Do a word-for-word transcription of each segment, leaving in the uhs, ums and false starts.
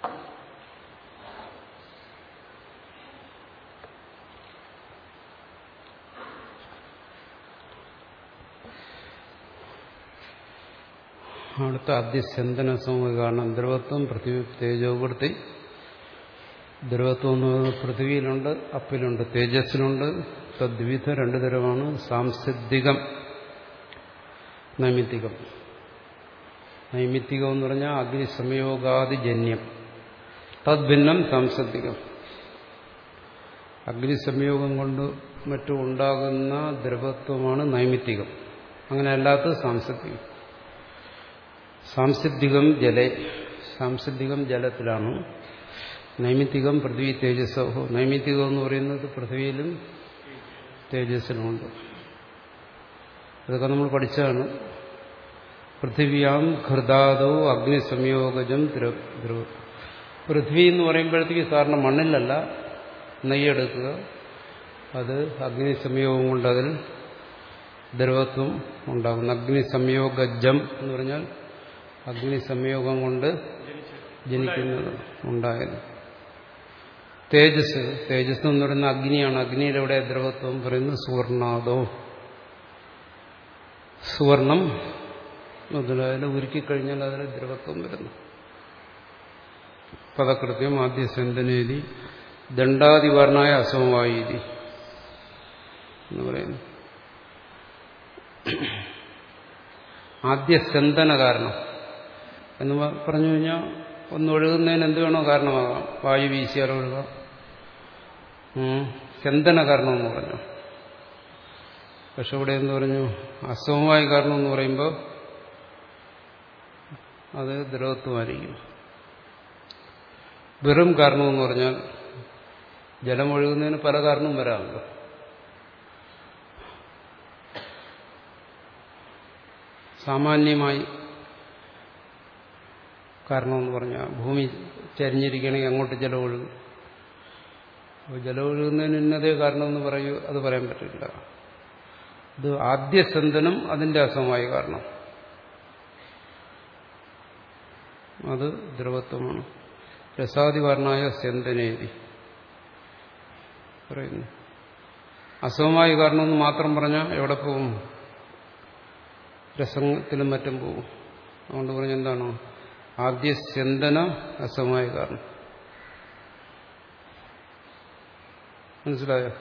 അടുത്ത അധ്യസ്യന്തന സമൂഹ കാരണം ദ്രവത്വം പൃഥ്വി തേജോവൃത്തി. ദ്രവത്വം എന്ന് പറയുന്നത് പൃഥ്വിയിലുണ്ട്, അപ്പിലുണ്ട്, തേജസ്സിലുണ്ട്. തദ്വിധ രണ്ടു തരമാണ്. സാംസിദ്ധികം, നൈമിത്തികം. നൈമിത്തികം എന്ന് പറഞ്ഞാൽ അഗ്നിസംയോഗാദിജന്യം. തദ്ഭിന്നം സാംസിദ്ധികം. അഗ്നിസംയോഗം കൊണ്ട് മറ്റും ഉണ്ടാകുന്ന ദ്രവത്വമാണ് നൈമിത്തികം. അങ്ങനെ അല്ലാത്തത് സാംസിദ്ധികം. സാംസിദ്ധികം ജലേ, സാംസിദ്ധികം ജലത്തിലാണ്. നൈമിത്തികം പൃഥ്വി തേജസ്സോ. നൈമിത്തികം എന്ന് പറയുന്നത് പൃഥ്വിയിലും തേജസ്സിലുമുണ്ട്. ഇതൊക്കെ നമ്മൾ പഠിച്ചതാണ്. പൃഥിവ്യാം ഘൃതാദോ അഗ്നിസംയോഗജം ദ്രവ. പൃഥ്വി എന്ന് പറയുമ്പോഴത്തേക്ക് സാറിന് മണ്ണിലല്ല നെയ്യെടുക്കുക. അത് അഗ്നിസംയോഗം കൊണ്ട് അതിൽ ദ്രവത്വം ഉണ്ടാകുന്നു. അഗ്നിസംയോഗജം എന്ന് പറഞ്ഞാൽ അഗ്നിസംയോഗം കൊണ്ട് ജനിക്കുന്നത് ഉണ്ടായത്. തേജസ്, തേജസ് എന്ന് പറയുന്ന അഗ്നിയാണ്. അഗ്നിയുടെ എവിടെ ദ്രവത്വം പറയുന്നത് സുവർണാദോ. സുവർണം മുതലായാലും ഉരുക്കിക്കഴിഞ്ഞാൽ അതിൽ ദ്രവത്വം വരുന്നു. പദകൃത്യം ആദ്യസന്ധനേതി ദണ്ഡാതിവർണായ അസമവായീതി എന്ന് പറയുന്നു. ആദ്യസന്ധന കാരണം എന്ന് പറഞ്ഞു കഴിഞ്ഞാൽ ഒന്ന് ഒഴുകുന്നതിന് എന്ത് വേണോ കാരണമാകാം. വായു വീശിയാൽ ഒഴുകാം. ചന്ദന കാരണം എന്ന് പറഞ്ഞു. പക്ഷെ ഇവിടെ എന്ന് പറഞ്ഞു അസമവായ കാരണം എന്ന് പറയുമ്പോൾ അത് ദ്രവത്വമായിരിക്കും. വെറും കാരണമെന്ന് പറഞ്ഞാൽ ജലം ഒഴുകുന്നതിന് പല കാരണവും വരാമല്ലോ. സാമാന്യമായി കാരണമെന്ന് പറഞ്ഞാൽ ഭൂമി ചരിഞ്ഞിരിക്കണമെങ്കിൽ അങ്ങോട്ട് ജലം ഒഴുകും. അപ്പോൾ ജലം ഒഴുകുന്നതിന് ഇന്നതേ കാരണമെന്ന് പറയൂ, അത് പറയാൻ പറ്റില്ല. ഇത് ആദ്യസന്ധനം അതിന്റെ അസമമായ കാരണം, അത് ദ്രവത്വമാണ്. രസാദിവർണായ സന്ധനേതി പറയുന്നു. അസമമായ കാരണമെന്ന് മാത്രം പറഞ്ഞാൽ എവിടെ പോകും? രസത്തിലും മറ്റും പോകും. അതുകൊണ്ട് പറഞ്ഞ എന്താണോ ആദ്യ സ്യന്തന അസമമായ കാരണം. മനസ്സിലായോ?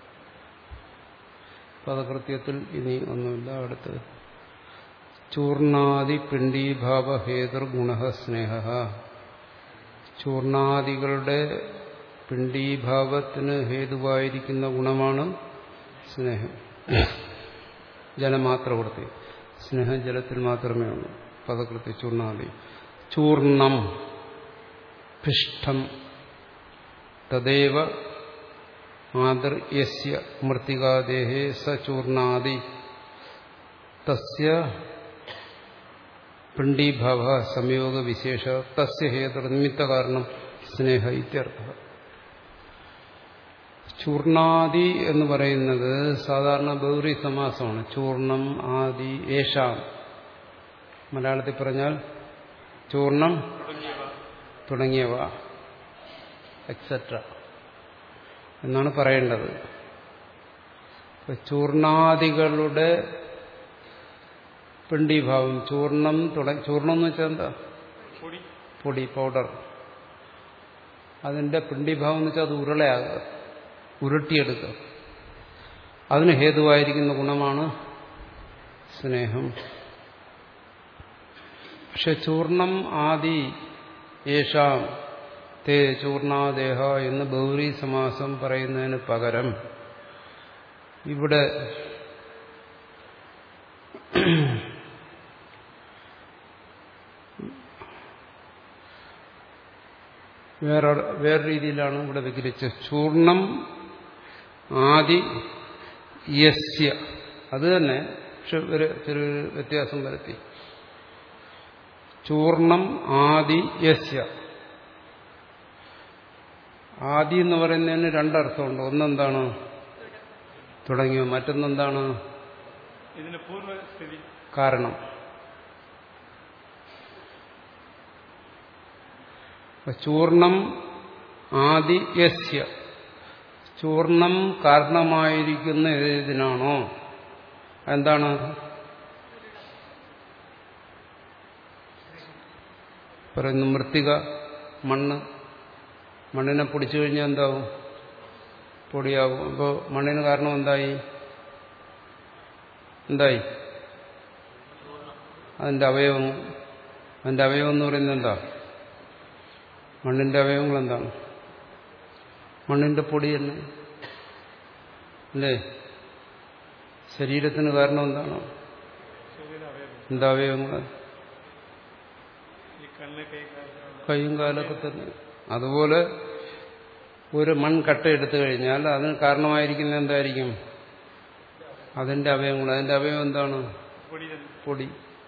പദകൃത്യത്തിൽ ഇനി ഒന്നുമില്ല. അടുത്ത് ചൂർണാദി പിണ്ഡീഭാവ ഹേതുർ ഗുണ സ്നേഹ. ചൂർണാദികളുടെ പിണ്ഡീഭാവത്തിന് ഹേതുവായിരിക്കുന്ന ഗുണമാണ് സ്നേഹം. ജലമാത്രവൃത്തി. സ്നേഹം ജലത്തിൽ മാത്രമേ ഉള്ളൂ. പദകൃത്യ ചൂർണാദി. ചൂർണം പിഷ്ടം തദേവ ആദർയസ്യ മൃത്തികാദേഹേ സ ചൂർണാദി തസ്യ പിണ്ഡീഭാവ സംയോഗ വിശേഷ തസ്യ ഹേതുർ നിമിത്ത കാരണം സ്നേഹ ഇത്യർത്ഥ. ചൂർണാദി എന്ന് പറയുന്നത് സാധാരണ ബഹുവ്രീ സമാസമാണ്. ചൂർണം ആദി ഏഷാം. മലയാളത്തിൽ പറഞ്ഞാൽ ചൂർണം തുടങ്ങിയവ എക്സെട്ര എന്നാണ് പറയേണ്ടത്. ചൂർണാദികളുടെ പിണ്ഡീഭാവം. ചൂർണം ചൂർണം എന്ന് വെച്ചാൽ എന്താ? പൊടി, പൗഡർ. അതിന്റെ പിണ്ഡീഭാവം എന്ന് വെച്ചാൽ അത് ഉരുളയാകുക, ഉരുട്ടിയെടുക്കുക. അതിന് ഹേതുവായിരിക്കുന്ന ഗുണമാണ് സ്നേഹം. പക്ഷെ ചൂർണം ആദി യേഷാം തേ ചൂർണാദേഹ എന്ന് ബഹുവ്രീ സമാസം പറയുന്നതിന് പകരം ഇവിടെ വേറെ വേറെ രീതിയിലാണ് ഇവിടെ വിഗ്രഹിച്ചത്. ചൂർണം ആദി യസ്യ. അത് തന്നെ, പക്ഷെ ഒരു ചെറിയൊരു വ്യത്യാസം വരുത്തി. ചൂർണം ആദി യസ്യ. ആദി എന്ന് പറയുന്നതിന് രണ്ടർത്ഥമുണ്ട്. ഒന്നെന്താണ്? തുടങ്ങിയോ. മറ്റൊന്നെന്താണ്? കാരണം. ചൂർണം ആദി യസ്യ, ചൂർണം കാരണമായിരിക്കുന്ന ഏതിനാണോ എന്താണ്? പറയുന്നു മൃത്തിക, മണ്ണ്. മണ്ണിനെ പൊടിച്ചു കഴിഞ്ഞാൽ എന്താവും? പൊടിയാവും. അപ്പോൾ മണ്ണിന് കാരണം എന്തായി? എന്തായി? അതിന്റെ അവയവം. അതിന്റെ അവയവം എന്ന് പറയുന്നത് എന്താ? മണ്ണിന്റെ അവയവങ്ങൾ എന്താണ്? മണ്ണിന്റെ പൊടി തന്നെ അല്ലേ? ശരീരത്തിന് കാരണം എന്താണ്? എന്താ അവയവങ്ങൾ? കൈയും കാലൊക്കെ തന്നെ. അതുപോലെ ഒരു മൺകട്ട എടുത്തു കഴിഞ്ഞാൽ അതിന് കാരണമായിരിക്കുന്നത് എന്തായിരിക്കും? അതിന്റെ അവയവങ്ങൾ. അതിന്റെ അവയവം എന്താണ്? പൊടി.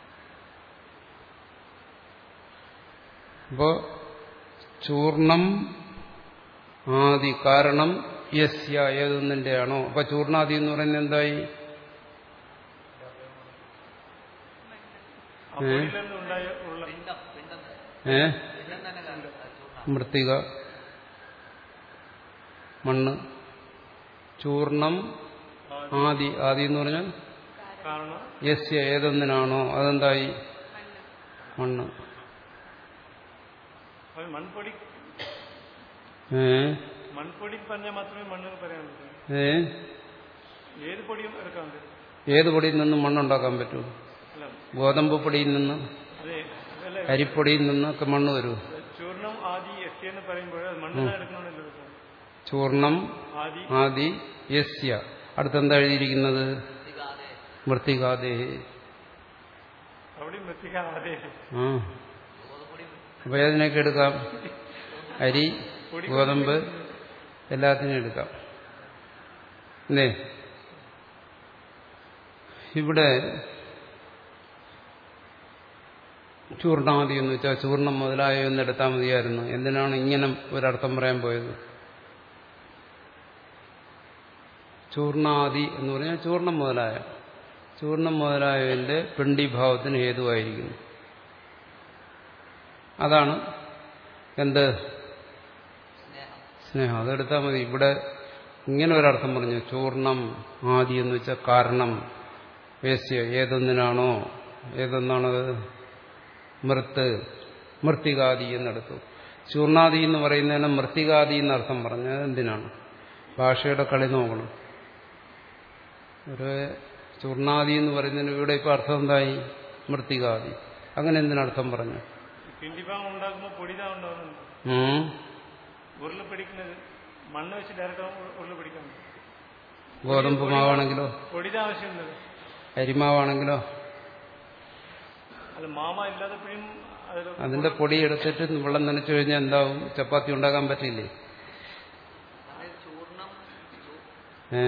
അപ്പോ ചൂർണം ആദി കാരണം യസ്യ ഏതൊന്നിന്റെയാണോ. അപ്പൊ ചൂർണാദി എന്ന് പറയുന്നത് എന്തായി? ഏ മൃത്തിക, മണ്ണ്. ചൂർണം ആദി, ആദി എന്ന് പറഞ്ഞാൽ യസ്യ ഏതൊന്നിനാണോ അതെന്തായി? മണ്ണ്. മൺപൊടി ഏ മൺപൊടി പറഞ്ഞാൽ മാത്രമേ മണ്ണ് പറയാൻ പറ്റൂ. ഏ ഏത് പൊടിയും എടുക്കാൻ പറ്റും. ഏത് പൊടിയിൽ നിന്നും മണ്ണുണ്ടാക്കാൻ പറ്റൂ? ഗോതമ്പ് പൊടിയിൽ നിന്ന്, അരിപ്പൊടിയിൽ നിന്നൊക്കെ മണ്ണ് വരൂ. ചൂർണം ആദി യസ്യ എന്ന് പറയുമ്പോൾ മണ്ണ് എടുക്കണമല്ലോ. ചൂർണം ആദി യസ്യ. അടുത്തെന്താ എഴുതിയിരിക്കുന്നത്? മൃത്തികാദേ. അവിടെ മൃത്തികാദേ. ആ അപ്പൊ ഏതിനൊക്കെ എടുക്കാം? അരി, ഗോതമ്പ്, എല്ലാത്തിനും എടുക്കാം അല്ലേ? ഇവിടെ ചൂർണാദി എന്ന് വെച്ചാൽ ചൂർണം മുതലായ ഒന്ന് എടുത്താൽ മതിയായിരുന്നു. എന്തിനാണ് ഇങ്ങനെ ഒരർത്ഥം പറയാൻ പോയത്? ചൂർണാദി എന്ന് പറഞ്ഞാൽ ചൂർണം മുതലായ, ചൂർണം മുതലായതിന്റെ പിണ്ഡീഭാവത്തിന് ഹേതുവായിരിക്കുന്നു. അതാണ് എന്ത്? സ്നേഹം. അതെടുത്താൽ മതി. ഇവിടെ ഇങ്ങനെ ഒരർത്ഥം പറഞ്ഞു, ചൂർണം ആദി എന്ന് വെച്ചാൽ കാരണം വേസ്യ ഏതൊന്നിനാണോ, ഏതൊന്നാണത്? മൃത്ത്, മൃത്തികാദി എന്നെടുത്തു. ചൂർണാദി എന്ന് പറയുന്നതിന് മൃത്തികാദി എന്നർത്ഥം പറഞ്ഞത് എന്തിനാണ്? ഭാഷയുടെ കളി നോക്കണം. ഒരു ചൂർണാദി എന്ന് പറയുന്നതിന് ഇവിടെ ഇപ്പൊ അർത്ഥം എന്തായി? മൃത്തികാദി. അങ്ങനെ എന്തിനർത്ഥം പറഞ്ഞു? മണ്ണ് വെച്ച് ഡയറക്റ്റ് ഉരുള പിടിക്കാൻ. ഗോതമ്പ് മാവാണെങ്കിലോ? പൊടിയുടെ ആവശ്യമുണ്ട്. അരിമാവാണെങ്കിലോ? അത് മാമ ഇല്ലാതെപ്പോഴും അതിന്റെ പൊടി എടുത്തിട്ട് വെള്ളം നനച്ചു കഴിഞ്ഞാൽ എന്താവും? ചപ്പാത്തി ഉണ്ടാക്കാൻ പറ്റില്ലേ? ഏ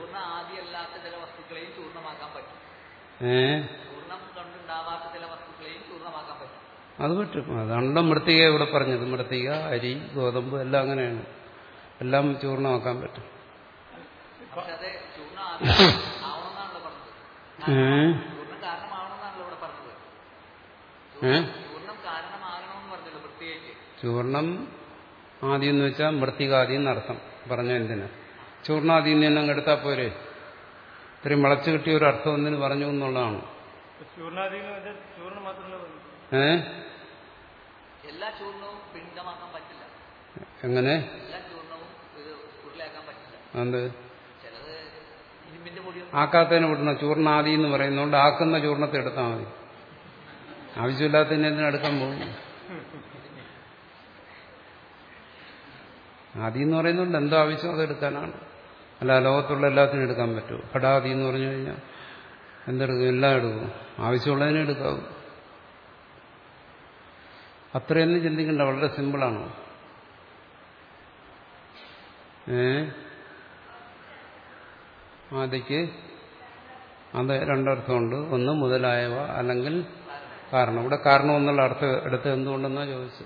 ഏ അത് പറ്റും. അതാണല്ലോ മൃത്തിക ഇവിടെ പറഞ്ഞത്. മൃത്തിക, അരി, ഗോതമ്പ് എല്ലാം അങ്ങനെയാണ്. എല്ലാം ചൂർണമാക്കാൻ പറ്റും. ചൂർണം ആദ്യം എന്ന് വെച്ചാൽ മൃത്തികാദി എന്നർത്ഥം പറഞ്ഞ എന്തിനാ? ചൂർണാദി എന്ന് തന്നെ അങ്ങ് എടുത്താൽ പോരെ? ഇത്രയും വളച്ചു കിട്ടിയ ഒരു അർത്ഥം എന്തിനു പറഞ്ഞു എന്നുള്ളതാണ്. ഏ എല്ലാ ചൂർണവും പിണ്ഡമാക്കാൻ പറ്റില്ല. എങ്ങനെ? എല്ലാ ചൂർണവും ഉരുളയാക്കാൻ പറ്റില്ല. അത് ചിലത് ഇരുമ്പിന്റെ പൊടി ആക്കാത്തതിനെ വിടണം. ചൂർണാദി എന്ന് പറയുന്നതുകൊണ്ട് ആക്കുന്ന ചൂർണത്തെ എടുത്താൽ മതി. ആവശ്യമില്ലാത്തതിനെ എന്തിനാ എടുക്കാൻ പോകും? ആദി എന്ന് പറയുന്നതുകൊണ്ട് എന്തോ ആവശ്യം അത് എടുക്കാനാണ്. അല്ല ലോകത്തുള്ള എല്ലാത്തിനും എടുക്കാൻ പറ്റൂ. ഘടാദി എന്ന് പറഞ്ഞു കഴിഞ്ഞാൽ എന്തെടുക്കും? എല്ലാം എടുക്കും. ആവശ്യമുള്ളതിനെ എടുക്കാവും. അത്രയൊന്നും ചിന്തിക്കണ്ട. വളരെ സിമ്പിളാണ്. ഏ ആദിക്ക് അത് രണ്ടർത്ഥമുണ്ട്. ഒന്ന് മുതലായവ അല്ലെങ്കിൽ കാരണം. ഇവിടെ കാരണം എന്നുള്ള അർത്ഥം എടുത്ത് എന്തുകൊണ്ടെന്നാ ചോദിച്ചു.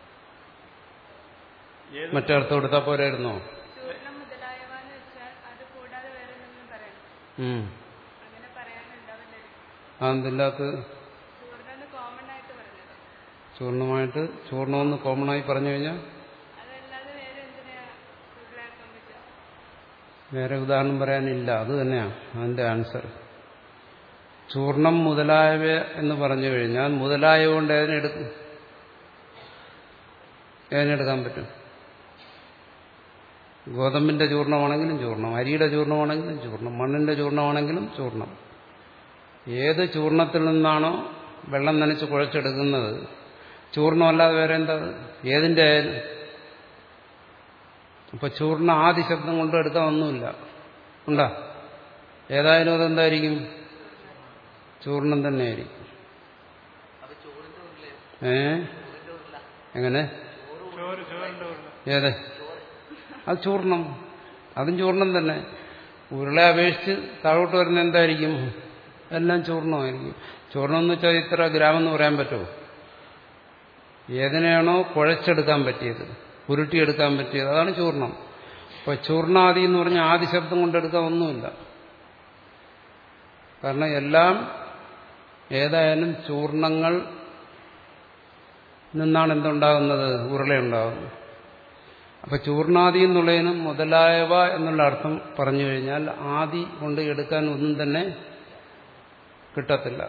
മറ്റർത്ഥം എടുത്താൽ പോരായിരുന്നോ? അതെന്തില്ലാത്ത ചൂർണമായിട്ട് ചൂർണമെന്ന് കോമണായി പറഞ്ഞു കഴിഞ്ഞാൽ വേറെ ഉദാഹരണം പറയാനില്ല. അത് തന്നെയാണ് അതിന്റെ ആൻസർ. ചൂർണം മുതലായവ എന്ന് പറഞ്ഞു കഴിഞ്ഞാൽ മുതലായ കൊണ്ട് ഏതിനെടുക്കും? ഏതിനെടുക്കാൻ പറ്റും? ഗോതമ്പിന്റെ ചൂർണമാണെങ്കിലും ചൂർണം, അരിയുടെ ചൂർണമാണെങ്കിലും ചൂർണം, മണ്ണിന്റെ ചൂർണമാണെങ്കിലും ചൂർണം. ഏത് ചൂർണത്തിൽ നിന്നാണോ വെള്ളം നനച്ച് കുഴച്ചെടുക്കുന്നത് ചൂർണമല്ലാതെ വേറെ എന്താ? ഏതിന്റെ ആയാലും. അപ്പൊ ചൂർണ ആദി ശബ്ദം കൊണ്ട് എടുക്കാൻ ഒന്നുമില്ല. ഉണ്ടാ? ഏതായാലും അതെന്തായിരിക്കും? ചൂർണം തന്നെയായിരിക്കും. ഏ എങ്ങനെ? ഏത്? അത് ചൂർണം. അതും ചൂർണം തന്നെ. ഉരുളെ അപേക്ഷിച്ച് താഴോട്ട് വരുന്ന എന്തായിരിക്കും? എല്ലാം ചൂർണമായിരിക്കും. ചൂർണം എന്ന് വെച്ചാൽ ഇത്ര ഗ്രാം എന്ന് പറയാൻ പറ്റുമോ? ഏതിനെയാണോ കുഴച്ചെടുക്കാൻ പറ്റിയത്, ഉരുട്ടിയെടുക്കാൻ പറ്റിയത്, അതാണ് ചൂർണം. അപ്പൊ ചൂർണാദി എന്ന് പറഞ്ഞാൽ ആദി ശബ്ദം കൊണ്ടെടുക്കാൻ ഒന്നുമില്ല. കാരണം എല്ലാം ഏതായാലും ചൂർണങ്ങൾ നിന്നാണ് എന്തുണ്ടാകുന്നത്? ഉരുളയുണ്ടാകുന്നത്. അപ്പൊ ചൂർണാദി എന്നുള്ളതിനും മുതലായവ എന്നുള്ള അർത്ഥം പറഞ്ഞു കഴിഞ്ഞാൽ ആദി കൊണ്ട് എടുക്കാൻ ഒന്നും തന്നെ കിട്ടത്തില്ല.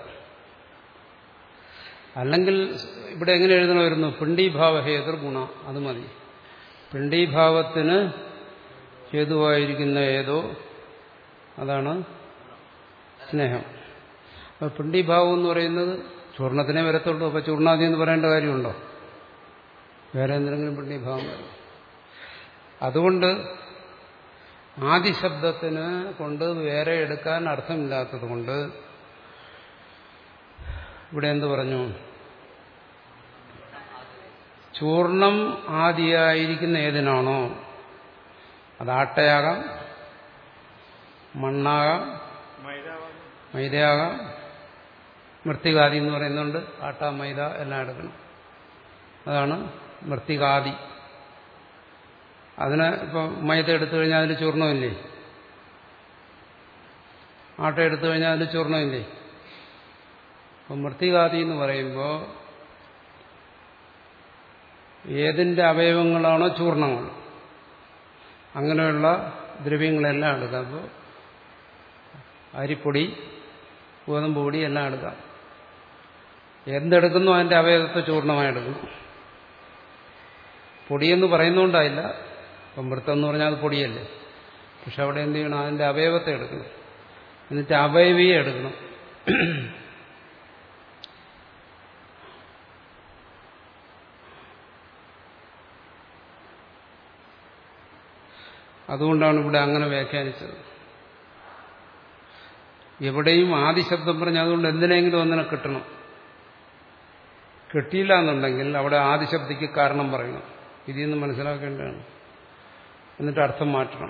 അല്ലെങ്കിൽ ഇവിടെ എങ്ങനെ എഴുതണമായിരുന്നു? പിണ്ടീഭാവ ഹേതുർ ഗുണ, അത് മതി. പിണ്ടീഭാവത്തിന് ഹേതുവായിരിക്കുന്ന ഏതോ അതാണ് സ്നേഹം. അപ്പൊ പിണ്ടീഭാവം എന്ന് പറയുന്നത് ചൂർണത്തിനെ വരത്തുള്ളൂ. അപ്പൊ ചൂർണാദി എന്ന് പറയേണ്ട കാര്യമുണ്ടോ? വേറെ എന്തെങ്കിലും പിണ്ടീഭാവം വരും. അതുകൊണ്ട് ആദിശബ്ദത്തിന് കൊണ്ട് വേറെ എടുക്കാൻ അർത്ഥമില്ലാത്തത് കൊണ്ട് ഇവിടെ എന്ത് പറഞ്ഞു? ചൂർണം ആദിയായിരിക്കുന്ന ഏതിനാണോ, അത് ആട്ടയാകാം, മണ്ണാകാം, മൈദയാകാം, മൃത്തികാദി എന്ന് പറയുന്നുണ്ട്. ആട്ട, മൈദ എല്ലാം എടുക്കണം. അതാണ് മൃത്തികാദി. അതിന് ഇപ്പം മൈദ എടുത്തു കഴിഞ്ഞാൽ അതിൽ ചൂർണമില്ലേ? ആട്ട എടുത്തു കഴിഞ്ഞാൽ അതിൽ ചൂർണമില്ലേ? അപ്പം മൃത്തികാദി എന്ന് പറയുമ്പോൾ ഏതിന്റെ അവയവങ്ങളാണോ ചൂർണങ്ങൾ, അങ്ങനെയുള്ള ദ്രവ്യങ്ങളെല്ലാം എടുക്കാം. അപ്പോൾ അരിപ്പൊടി, ഗോതമ്പ് പൊടി എല്ലാം എടുക്കാം. എന്തെടുക്കുന്നു അതിന്റെ അവയവത്തെ ചൂർണമായി എടുക്കണം. പൊടിയെന്ന് പറയുന്നുണ്ടായില്ല. അപ്പം മൃത്തം എന്ന് പറഞ്ഞാൽ അത് പൊടിയല്ലേ. പക്ഷെ അവിടെ എന്ത് ചെയ്യണം? അതിന്റെ അവയവത്തെ എടുക്കണം. എന്നിട്ട് അവയവിയെ എടുക്കണം. അതുകൊണ്ടാണ് ഇവിടെ അങ്ങനെ വ്യാഖ്യാനിച്ചത്. എവിടെയും ആദിശബ്ദം പറഞ്ഞ് അതുകൊണ്ട് എന്തിനെങ്കിലും ഒന്നിനെ കിട്ടണം. കിട്ടിയില്ല എന്നുണ്ടെങ്കിൽ അവിടെ ആദിശബ്ദിക്ക് കാരണം പറയണം. ഇതിൽ നിന്ന് മനസ്സിലാക്കേണ്ടതാണ്. എന്നിട്ട് അർത്ഥം മാറ്റണം.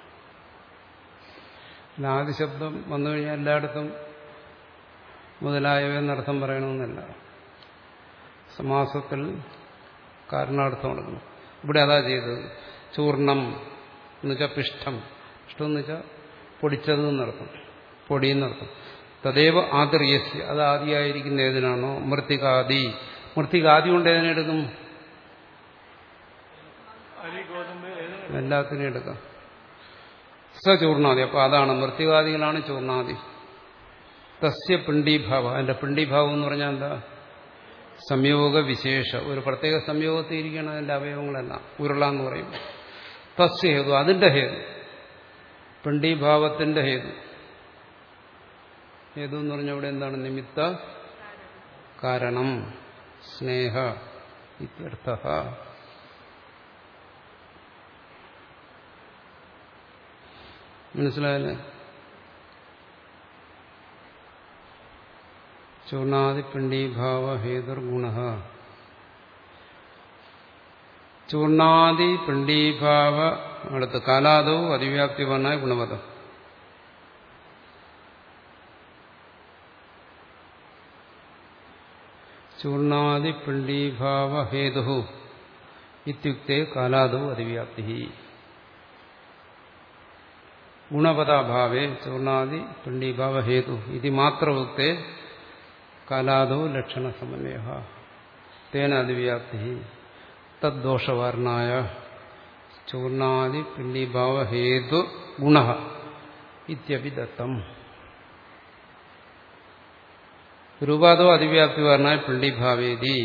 ആദിശബ്ദം വന്നു കഴിഞ്ഞാൽ എല്ലായിടത്തും മുതലായവ എന്നർത്ഥം പറയണമെന്നില്ല. സമാസത്തിൽ കാരണാർത്ഥം എടുക്കണം. ഇവിടെ അതാ ചെയ്തത്. ചൂർണം എന്നുവെച്ചാൽ പിഷ്ടം. പിഷ്ടം എന്ന് വെച്ചാൽ പൊടിച്ചത് എന്നർത്ഥം, പൊടിയെന്നർത്ഥം. തദേവ ആതിർയസ്യ, അത് ആദിയായിരിക്കുന്ന ഏതിനാണോ മൃത്തികാദി. മൃത്തികാദി കൊണ്ട് ഏതിനെടുക്കും? എല്ലാത്തിനും എടുക്കാം. സ ചൂർണാദി. അപ്പൊ അതാണ് മൃത്തികാദികളാണ് ചൂർണാദി. തസ്യ പിണ്ടീഭാവ. അതിന്റെ പിണ്ടീഭാവം എന്ന് പറഞ്ഞാൽ എന്താ? സംയോഗ വിശേഷ. ഒരു പ്രത്യേക സംയോഗത്തിൽ ഇരിക്കണം അതിന്റെ അവയവങ്ങളെല്ലാം. ഉരുള എന്ന് പറയും. തസ്യ ഹേതു, അതിന്റെ ഹേതു, പിണ്ടീഭാവത്തിന്റെ ഹേതു. ഹേതു എന്ന് പറഞ്ഞാൽ ഇവിടെ എന്താണ്? നിമിത്ത കാരണം, സ്നേഹ ഇത്യർത്ഥഃ. മനസ്സിലായല്ലേ? ചൂർണാദി പിണ്ടീഭാവ ഹേതുർ ഗുണ. ചൂർണാദി പിണ്ടീഭാവ അടുത്ത് കാലാദോ അതിവ്യാപ്തി പറഞ്ഞാൽ ഗുണപദം. ചൂർണാദി പിണ്ടീഭാവ ഹേതു ഇത്യുക്തേ കാലാദോ അതിവ്യാപ്തി. ഗുണപദാഭാവേ ചൂർണാദി പിണ്ടീഭാവ ഹേതു ഇത് മാത്ര ഉക്തേ കാലാദോ ലക്ഷണ സമന്വയ. തേന അതിവ്യാപ്തി തദ്ദോഷവാരണായ ചൂർണാദി പിണ്ഡീഭാവ ഹേതു ഗുണ ഇത്യഭിദത്തം. രൂപാദോ അതിവ്യാപ്തി വാരണായ പിണ്ഡീഭാവേദി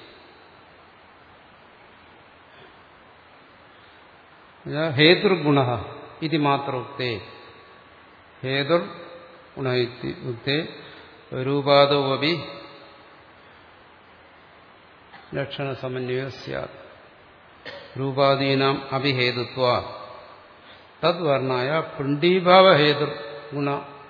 ഹേതുർഗുണ ഇത് മാത്രോക്തേ ഹേതുർ ഗുണ ഉക്തേ രൂപാദോ അപി ലക്ഷണ സമന്വയോ സ്യാത് രൂപാദീനാം അഭിഹേതുത്വ തദ്വർണായ പിണ്ഡീഭാവ ഹേതുർ ഗുണ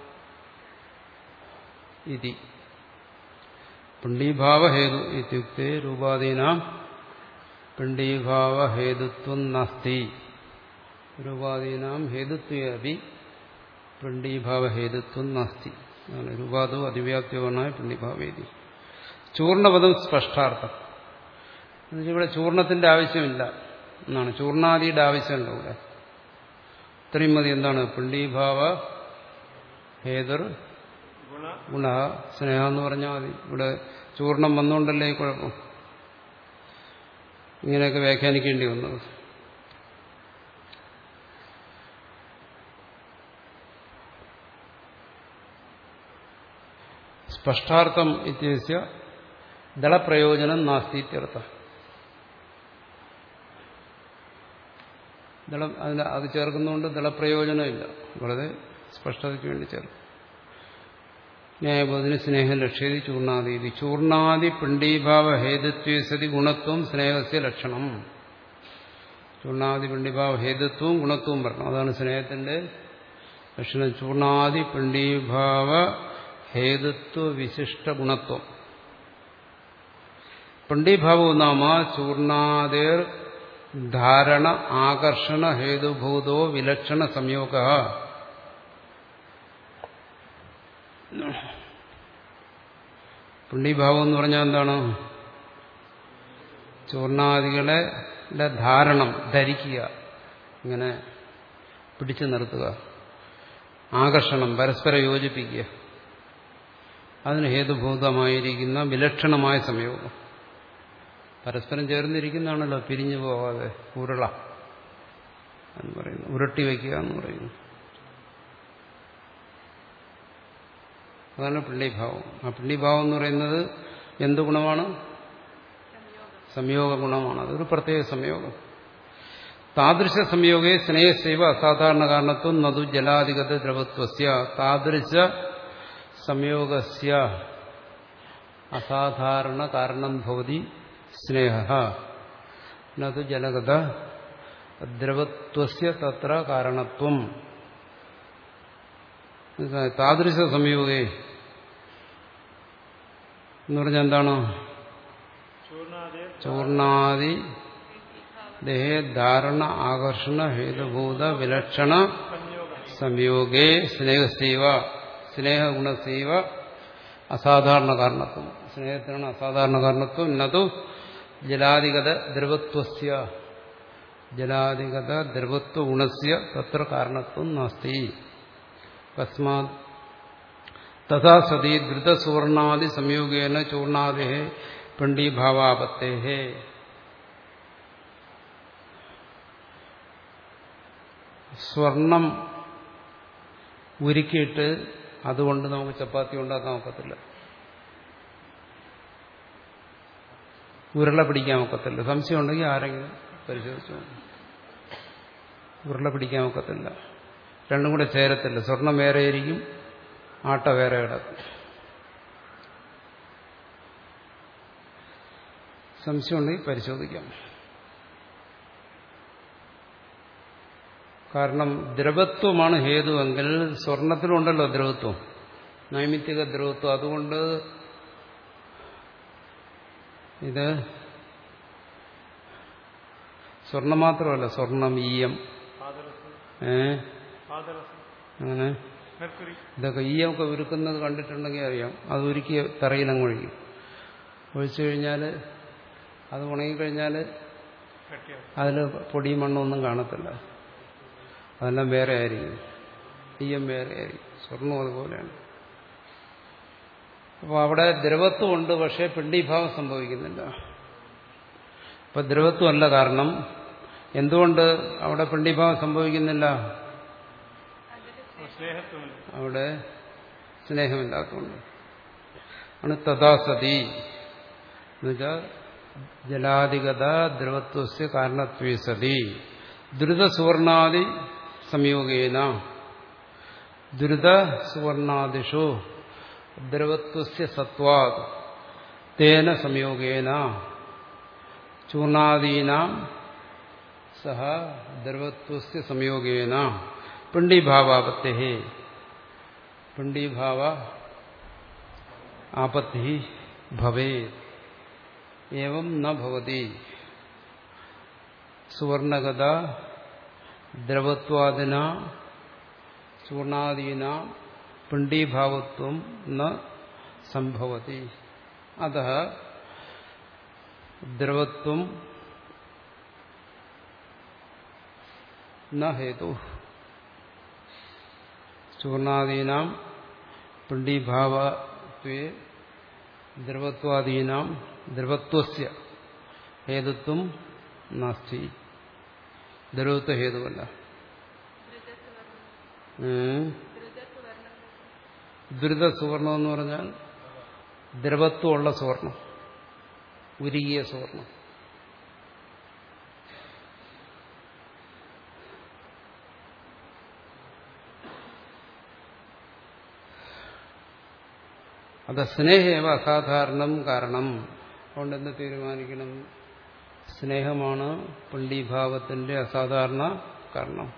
ഇതി. പിണ്ഡീഭാവ ഹേതു ഇത്യുക്തേ രൂപാദീനാം പിണ്ഡീഭാവ ഹേതുത്വം നാസ്തി രൂപാദീനാം ഹേതുത്വേ അപി പിണ്ഡീഭാവ ഹേതുത്വം നാസ്തി. രൂപാദോ അതിവ്യാപ്തിയോനായ പിണ്ഡീഭാവേദി. ചൂർണപദം സ്പഷ്ടാർത്ഥം. ഇവിടെ ചൂർണത്തിന്റെ ആവശ്യമില്ല എന്നാണ്, ചൂർണാദിയുടെ ആവശ്യമുണ്ട് ഇവിടെ. ഇത്രയും മതി. എന്താണ് പിണ്ഡീഭാവ ഹേതുർ ഗുണ സ്നേഹ എന്ന് പറഞ്ഞാൽ മതി. ഇവിടെ ചൂർണം വന്നുകൊണ്ടല്ലേ ഈ കുഴപ്പം, ഇങ്ങനെയൊക്കെ വ്യാഖ്യാനിക്കേണ്ടി വന്നത്. സ്പഷ്ടാർത്ഥം ഇത്യസ്യ ദളപ്രയോജനം നാസ്തി ഇത്യർത്ഥം. ദളം അതിന് അത് ചേർക്കുന്നതുകൊണ്ട് ദളപ്രയോജനമില്ല, വളരെ സ്പഷ്ടതയ്ക്ക് വേണ്ടി ചേർക്കും. ന്യായബോധന സ്നേഹം ലക്ഷ്യതി ചൂർണാദി. ചൂർണാദി പിണ്ഡീഭാവ ഹേതുത്വേ സതി ഗുണത്വം സ്നേഹസ്യ ലക്ഷണം. ചൂർണാദി പിണ്ഡീഭാവ ഹേതുത്വവും ഗുണത്വവും പറഞ്ഞു, അതാണ് സ്നേഹത്തിന്റെ ലക്ഷണം. ചൂർണാദി പിണ്ഡീഭാവ ഹേതുത്വ വിശിഷ്ട ഗുണത്വം. പിണ്ഡീഭാവവും നാമ ചൂർണാദേർ ധാരണ ആകർഷണ ഹേതുഭൂതോ വിലക്ഷണ സംയോഗ. പിണ്ഡീഭാവം എന്ന് പറഞ്ഞാൽ എന്താണ്? ചൂർണാദികളെ ധാരണം, ധരിക്കുക, ഇങ്ങനെ പിടിച്ചു നിർത്തുക, ആകർഷണം, പരസ്പര യോജിപ്പിക്കുക, അതിന് ഹേതുഭൂതമായിരിക്കുന്ന വിലക്ഷണമായ സംയോഗം. പരസ്പരം ചേർന്നിരിക്കുന്നതാണല്ലോ, പിരിഞ്ഞു പോകാതെ ഉരുള എന്ന് പറയുന്നു, ഉരുട്ടി വയ്ക്കുക എന്ന് പറയുന്നു. അതാണ് പിണ്ഡീഭാവം. ആ പിണ്ഡീഭാവം എന്ന് പറയുന്നത് എന്ത് ഗുണമാണ്? സംയോഗ ഗുണമാണ്. അതൊരു പ്രത്യേക സംയോഗം. താദൃശ സംയോഗേ സ്നേഹസൈവ അസാധാരണ കാരണത്വം നതു ജലാധിഗത ദ്രവത്വസ്യ. താദൃശ സംയോഗസ്യ അസാധാരണ കാരണം ഭവതി സ്നേഹ നതു ജലഗത ദ്രവത്വസ്യ തത്ര കാരണത്വം. താദൃശ സംയോഗേ എന്ന് പറഞ്ഞാൽ എന്താണ്? ചൂർണാദി ദേഹേ ധാരണ ആകർഷണ ഹേതുഭൂത വിലക്ഷണ സംയോഗേ സ്നേഹസൈവ സ്നേഹഗുണസൈവ അസാധാരണ കാരണത്വം. സ്നേഹത്തിനാണ് അസാധാരണ കാരണത്വം. നതു ജലാധിഗത ദ്രവത്വസ്യ ജലാധിഗത ദ്രവത്വ ഗുണസ്യ തത്ര കാരണത്വം നാസ്തി. തസ്മാത് തഥാ സതി ധൃതസുവർണാദി സംയോഗേന ചൂർണാദേ പിണ്ഡീഭാവാപത്തേ. സ്വർണം ഉരുക്കിയിട്ട് അതുകൊണ്ട് നമുക്ക് ചപ്പാത്തി ഉണ്ടാക്കാൻ ഒക്കത്തില്ല, ഉരുള പിടിക്കാൻ ഒക്കത്തില്ല. സംശയം ഉണ്ടെങ്കിൽ ആരെങ്കിലും പരിശോധിച്ചു. ഉരുള പിടിക്കാൻ ഒക്കത്തില്ല, രണ്ടും കൂടെ ചേരത്തില്ല. സ്വർണം വേറെ ആയിരിക്കും, ആട്ട വേറെ കിടക്കും. സംശയം ഉണ്ടെങ്കിൽ പരിശോധിക്കാം. കാരണം ദ്രവത്വമാണ് ഹേതുവെങ്കിൽ സ്വർണത്തിലുണ്ടല്ലോ ദ്രവത്വം, നൈമിത്തിക ദ്രവത്വം. അതുകൊണ്ട് ഇത് സ്വർണം മാത്രമല്ല, സ്വർണം, ഈയം, ഏ അങ്ങനെ ഇതൊക്കെ ഈയമൊക്കെ ഉരുക്കുന്നത് കണ്ടിട്ടുണ്ടെങ്കിൽ അറിയാം. അത് ഉരുക്കി തറയിലങ്ങ് ഒഴിക്കും. ഒഴിച്ചു കഴിഞ്ഞാൽ അത് ഉണങ്ങിക്കഴിഞ്ഞാൽ അതിൽ പൊടിയും മണ്ണൊന്നും കാണത്തില്ല, അതെല്ലാം വേറെ ആയിരിക്കും. ഈയം വേറെ ആയിരിക്കും, സ്വർണം അതുപോലെയാണ്. അപ്പോൾ അവിടെ ദ്രവത്വമുണ്ട്, പക്ഷേ പിണ്ഡീഭാവം സംഭവിക്കുന്നില്ല. അപ്പൊ ദ്രവത്വമല്ല കാരണം. എന്തുകൊണ്ട് അവിടെ പിണ്ഡീഭാവം സംഭവിക്കുന്നില്ല? സ്നേഹത്വമില്ല. അവിടെ സ്നേഹമില്ലാത്തതുകൊണ്ട് ആണ്. തഥാ സതി എന്നുവെച്ചാൽ ജലാധികത ദ്രവത്വസ്യ കാരണത്വേ സതി ദ്രുത സുവർണാദി സംയോഗേന ദ്രുത സുവർണാദിഷു ദ്രവത്വസ്യ സത്വാത് തേന സംയോഗേന ചൂർണാദീനാം സഹ ദ്രവത്വസ്യ സംയോഗേന പിണ്ഡീഭാവാപത്തേഹി പിണ്ഡീഭാവ ആപത്തി ഭവേത് ഏവം ന ഭവതി സുവർണഗത ദ്രവത്വാദിന ചൂർണാദീന പിണ്ഡീഭാവത്വം ന സംഭവതി. അതഃ ദ്രവത്വം ന ഹേതു ചൂർണാദീനാം പിണ്ഡീഭാവത്വേ ദ്രവത്വാദീനാം ദ്രവത്വസ്യ ഹേതുത്വം നാസ്തി. ദ്രവത്വ ഹേതുവല്ല. ദ്രുത സുവർണം എന്ന് പറഞ്ഞാൽ ദ്രവത്വമുള്ള സുവർണം, ഉരുകിയ സുവർണം. അത് സ്നേഹേവ അസാധാരണം കാരണം. അതുകൊണ്ടെന്ന് തീരുമാനിക്കണം, സ്നേഹമാണ് പിണ്ഡീഭാവത്തിന്റെ അസാധാരണ കാരണം.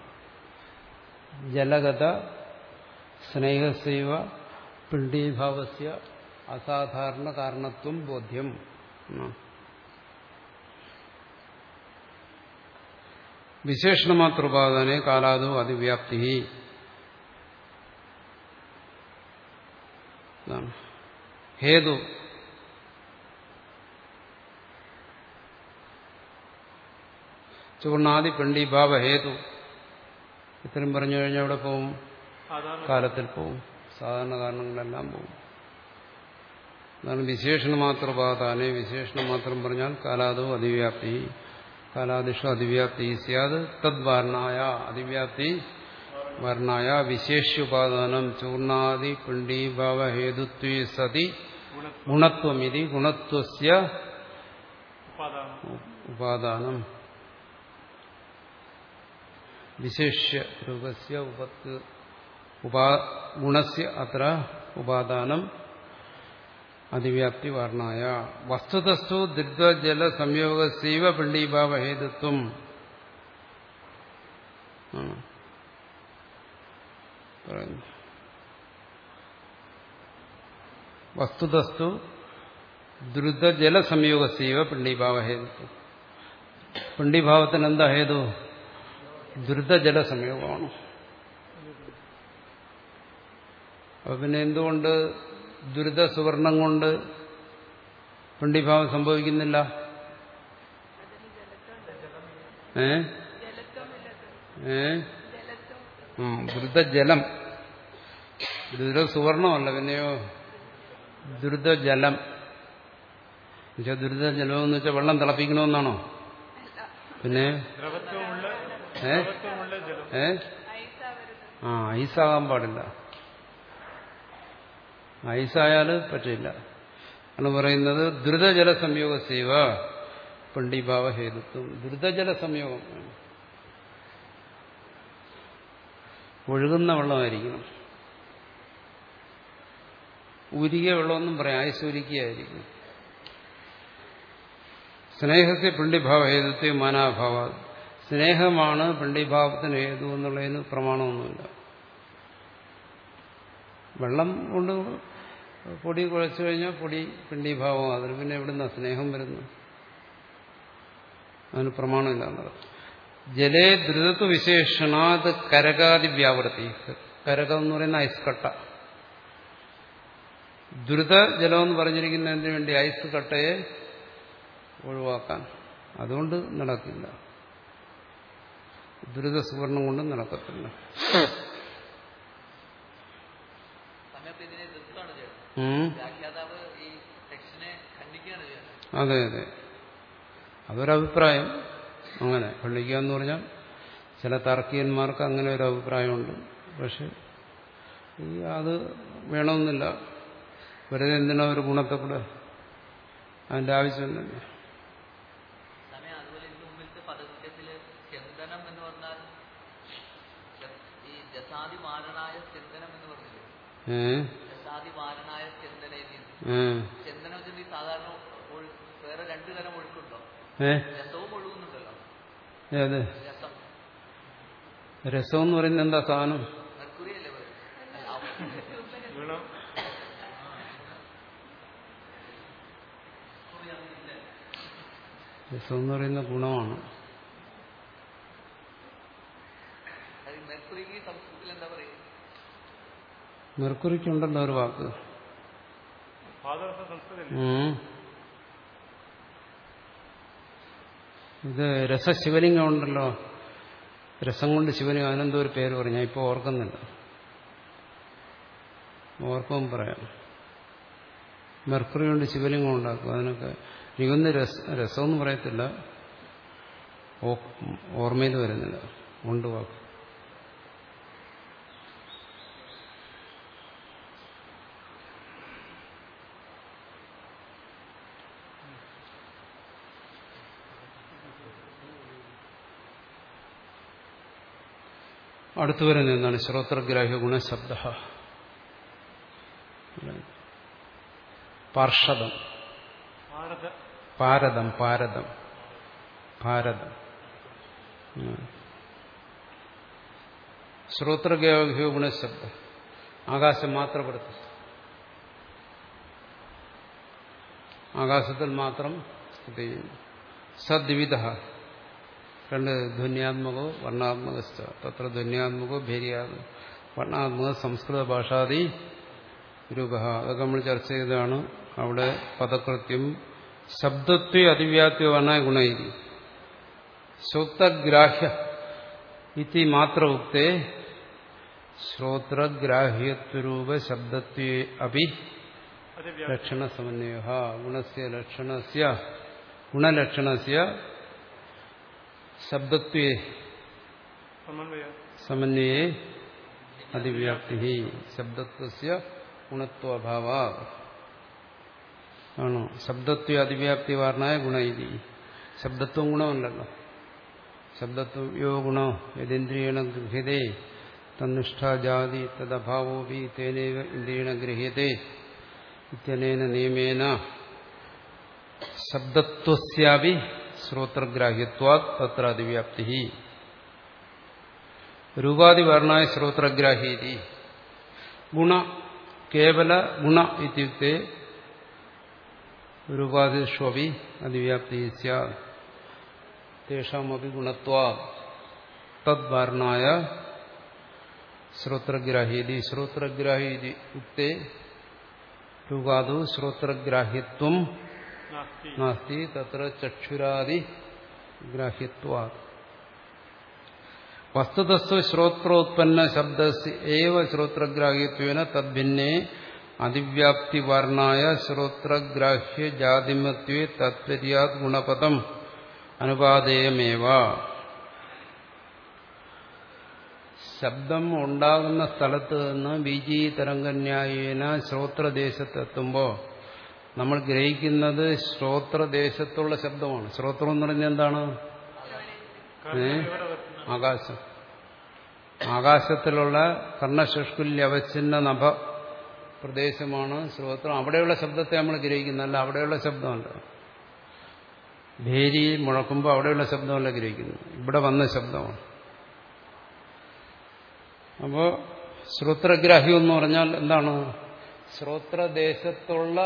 ജലഗത സ്നേഹസൈവ പിണ്ഡീഭാവസ്യ അസാധാരണ കാരണത്വം ബോധ്യം. വിശേഷണമാതൃപാദനെ കാലാദോ അതിവ്യാപ്തി. ഹേതു ചൂർണാദി പിണ്ഡീഭാവ ഹേതു ഇത്രയും പറഞ്ഞു കഴിഞ്ഞാൽ അവിടെ പോവും, കാലത്തിൽ പോവും, സാധാരണ കാരണങ്ങളെല്ലാം പോവും. അതാണ് വിശേഷണമാത്രപാദാനെ. വിശേഷണം മാത്രം പറഞ്ഞാൽ കാലാദോ അതിവ്യാപ്തി. കാലാദിഷു അതിവ്യാപ്തി സ്യാത് തദ്വാർണായ അതിവ്യാപ്തി വർണ്ണായ വിശേഷ്യുപാദാനം ചൂർണാദി പിണ്ഡീഭാവ ഹേതുത്വേ സതി ഗുണത്വമിതി ഗുണത്വസ്യ ഉപാദാനം വിശേഷ്യ രൂപസ്യ ഉപത്ത് ഗുണസ്യ അത്ര ഉപാദാനം അതിവ്യാപ്തി വർണ്ണായ. വസ്തുതസ്തു ദൃഗ്ജല സംയോഗസൈവ പിണ്ഡീഭാവ ഹേതുത്വം. വസ്തുതസ്തു ദ്രുതജല സംയോഗസൈവ പിണ്ഡീഭാവ ഹേതുത്വം. പിണ്ഡീഭാവത്തിന് എന്താ ഹേതു? ദ്രുതജല സംയോഗമാണ്. അപ്പൊ പിന്നെ എന്തുകൊണ്ട് ദുരിത സുവർണം കൊണ്ട് പിണ്ഡീഭാവം സംഭവിക്കുന്നില്ല? ഏ ഏ ദ്രുതജലം, ദ്രുത സുവർണമല്ല, പിന്നെയോ ദ്രുതജലം. ദ്രുതജലം എന്ന് വെച്ചാൽ വെള്ളം തിളപ്പിക്കണമെന്നാണോ? പിന്നെ ഏ ഏ ആ ഐസാകാൻ പാടില്ല. ഐസായാൽ പറ്റില്ല. ആണ് പറയുന്നത് ദ്രുതജല സംയോഗ സേവ പിണ്ഡീഭാവ ഹേതുത്വം. ദ്രുതജല സംയോഗം ഒഴുകുന്ന വെള്ളമായിരിക്കണം. ഉരുകിയ വെള്ളമൊന്നും പറയാം, ഐശ്വരിക്കുകയായിരിക്കും. സ്നേഹത്തെ പിണ്ഡീഭാവ ഹേതുത്വം മാനാഭാവ. സ്നേഹമാണ് പിണ്ഡീഭാവത്തിന് ഹേതു എന്നുള്ളതിന് പ്രമാണമൊന്നുമില്ല. വെള്ളം കൊണ്ട് പൊടി കുഴച്ചു കഴിഞ്ഞാൽ പൊടി പിണ്ഡീഭാവം. അതിന് പിന്നെ എവിടുന്ന സ്നേഹം വരുന്നു? അതിന് പ്രമാണമില്ല എന്നത്. ജലേ ദ്രുതത്വ വിശേഷണാത് കരകാതി വ്യാവൃത്തി. കരകം എന്ന് പറയുന്ന ഐസ് കട്ട. ദ്രുത ജലം എന്ന് പറഞ്ഞിരിക്കുന്നതിന് വേണ്ടി ഐസ് കട്ടയെ ഒഴിവാക്കാൻ. അതുകൊണ്ട് നടക്കില്ല. ദ്രുത സുവർണം കൊണ്ട് നടക്കത്തില്ല. വ്യാഖ്യാതാവ് ഈ ടെക്സ്റ്റിനെ ഖണ്ഡിക്കുകയാണ് ചെയ്യുന്നത്. അതെ അതെ. അതൊരഭിപ്രായം. അങ്ങനെ ഖണ്ഡിക്കുക എന്ന് പറഞ്ഞാൽ ചില താർക്കികന്മാർക്ക് അങ്ങനെ ഒരു അഭിപ്രായമുണ്ട്. പക്ഷെ ഈ അത് വേണമെന്നില്ല. വെറുതെ എന്തിനാ ഒരു ഗുണത്തെ കൂടെ, അതിന്റെ ആവശ്യമില്ലല്ലോ. സമയം അതുപോലെ ഇതിന് മുമ്പിലത്തെ പദകൃത്യത്തില് ചന്ദനം എന്ന് പറഞ്ഞാൽ ഈ ജസാദി മാരണായ ചന്ദനം എന്ന് പറഞ്ഞില്ലേ? ഏഹ് ജസാദി മാരണായ ചന്ദനേന്യം. ചന്ദനം വെച്ചാൽ ഈ സാധാരണ വേറെ രണ്ടു തരം ഒഴുക്കുണ്ടോ? ഏഹ് രസവും ഒഴുകുന്നുണ്ടല്ലോ. ഏത് രസം? രസം എന്ന് പറയുന്നത് എന്താ സാധനം? മെർക്കുറി അല്ലേ പറയുന്നത്? രസം എന്ന് പറയുന്ന ഗുണമാണ്. മെർക്കുറിക്ക് സംസ്കൃതത്തിൽ എന്താ പറയുക? മെർക്കുറിക്കുണ്ടല്ലോ ഒരു വാക്ക്. ഇത് രസശിവലിംഗം ഉണ്ടല്ലോ. രസം കൊണ്ട് ശിവന് അതിനെന്തോ ഒരു പേര് പറഞ്ഞു, ഞാൻ ഇപ്പോൾ ഓർക്കുന്നില്ല. ഓർപ്പം പറയാം. മെർക്കുറി കൊണ്ട് ശിവലിംഗം ഉണ്ടാക്കും. അതിനൊക്കെ എനിക്കൊന്ന് രസ രസമെന്ന് പറയത്തില്ല, ഓർമ്മയിൽ വരുന്നില്ല. ഉണ്ട് വാക്ക്. അടുത്തു വരുന്ന എന്താണ്? ശ്രോത്രഗ്രാഹ്യ ഗുണശബ്ദ. പാർഷദം, പാരദം, പാരദം, ഭാരതം. ശ്രോത്രഗ്രാഹ്യ ഗുണശബ്ദ ആകാശം മാത്രപ്പെടുത്തും. ആകാശത്തിൽ മാത്രം സ്ഥിതി ചെയ്യുന്നു. സദ്വിധ, രണ്ട് ധ്വന്യാത്മകോ വർണ്ണാത്മക. തത്ര ധ്വന്യാത്മകോ ഭേര്യാത്മക വർണ്ണാത്മക സംസ്കൃത ഭാഷാദി രൂപ. അതൊക്കെ നമ്മൾ ചർച്ച ചെയ്തതാണ്. അവിടെ പദകൃത്യം ശബ്ദത്വ അതിവ്യാപ്തി വർണ്ണ ഗുണൈതി ശ്രോത്രഗ്രാഹ്യ ഇതി മാത്ര ഉക്തേ ശ്രോത്രഗ്രാഹ്യത്വരൂപ ശബ്ദത്വേ അപി ലക്ഷണസമന്വയ ഗുണസ്യ ലക്ഷണസ്യ ഗുണലക്ഷണസ്യ ശബ്ദത്വേ സമന്വയേ അതിവ്യാപ്തി ശബ്ദത്വസ്യ ഗുണത്വഭാവ ആണോ? ശബ്ദത്വ അതിവ്യാപ്തി വാർണായ ഗുണ ഇതി. ശബ്ദത്വം ഗുണമല്ലല്ലോ. ശബ്ദത്വ യോ ഗുണോ യദിന്ദ്രിയേണ ഗൃഹ്യതേ തന്നിഷ്ഠാജാതി തദഭാവോപി തേനൈവ ഇന്ദ്രിയേണ ഗൃഹ്യതേ ഇത്യനേന നിയമേന ശബ്ദത്വസ്യാപി ശ്രോത്രഗ്രാഹ്യത്വാത് തത്ര അതിവ്യാപ്തി. രൂപാദിവർണായ ശ്രോത്രഗ്രാഹീതി ഗുണ കേവല ഗുണ ഇത്യുക്തേ രൂപാദിഷ്വപി അതിവ്യാപ്തി സ്യാത് തേഷാമപി ഗുണത്വാത് തദ്വർണായ ശ്രോത്രഗ്രാഹീതി. ശ്രോത്രഗ്രാഹീതി ഉക്തേ രൂപാദോ ശ്രോത്രഗ്രാഹ്യത്വം നാസ്തി തത്ര ചക്ഷുരാദി ഗ്രാഹ്യത്വാത്. വസ്തുതസ്തു ശ്രോത്രോത്പന്ന ശബ്ദസ്യ ഏവ ശ്രോത്രഗ്രാഹ്യത്വേന തദ്ഭിന്നേ അതിവ്യാപ്തി വർണ്ണായ ശ്രോത്രഗ്രാഹ്യ ജാതിമത്വേ തത്പര്യാത് ഗുണപദം അനുപാദേയമേവ. ശബ്ദം ഉണ്ടാകുന്ന സ്ഥലത്ത് നിന്ന് ബീജീ തരംഗന്യായേന ശ്രോത്രദേശത്തെത്തുമ്പോൾ നമ്മൾ ഗ്രഹിക്കുന്നത് ശ്രോത്രദേശത്തുള്ള ശബ്ദമാണ്. ശ്രോത്രം എന്ന് പറഞ്ഞാൽ എന്താണ്? ആകാശം. ആകാശത്തിലുള്ള കർണശുഷ്കുല്യ അവച്ഛിന്ന നഭ പ്രദേശമാണ് ശ്രോത്രം. അവിടെയുള്ള ശബ്ദത്തെ നമ്മൾ ഗ്രഹിക്കുന്നതല്ല, അവിടെയുള്ള ശബ്ദമല്ല. ഭേരി മുഴക്കുമ്പോൾ അവിടെയുള്ള ശബ്ദമല്ല ഗ്രഹിക്കുന്നത്, ഇവിടെ വന്ന ശബ്ദമാണ്. അപ്പോ ശ്രോത്രഗ്രാഹ്യം എന്ന് പറഞ്ഞാൽ എന്താണ്? ശ്രോത്രദേശത്തുള്ള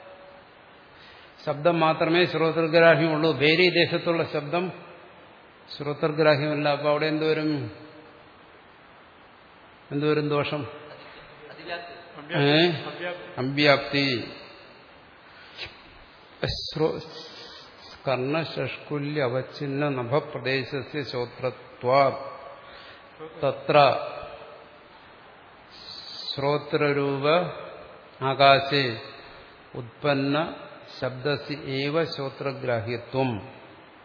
ശബ്ദം മാത്രമേ ശ്രോത്രഗ്രാഹ്യമുള്ളൂ. ഭേരി ദേശത്തുള്ള ശബ്ദം ശ്രോത്രഗ്രാഹ്യമല്ല. അപ്പൊ അവിടെ എന്തോരും എന്തോരും ദോഷം? ഏ അവ്യാപ്തി. കർണശഷ്കുല്യ അവച്ഛിന്ന നഭപ്രദേശസ്യ ശ്രോത്രത്വാ തത്ര ശ്രോത്രരൂപ ആകാശേ ഉത്പന്ന ശബ്ദസ്യ ഏവ ശ്രോത്രഗ്രാഹ്യത്വം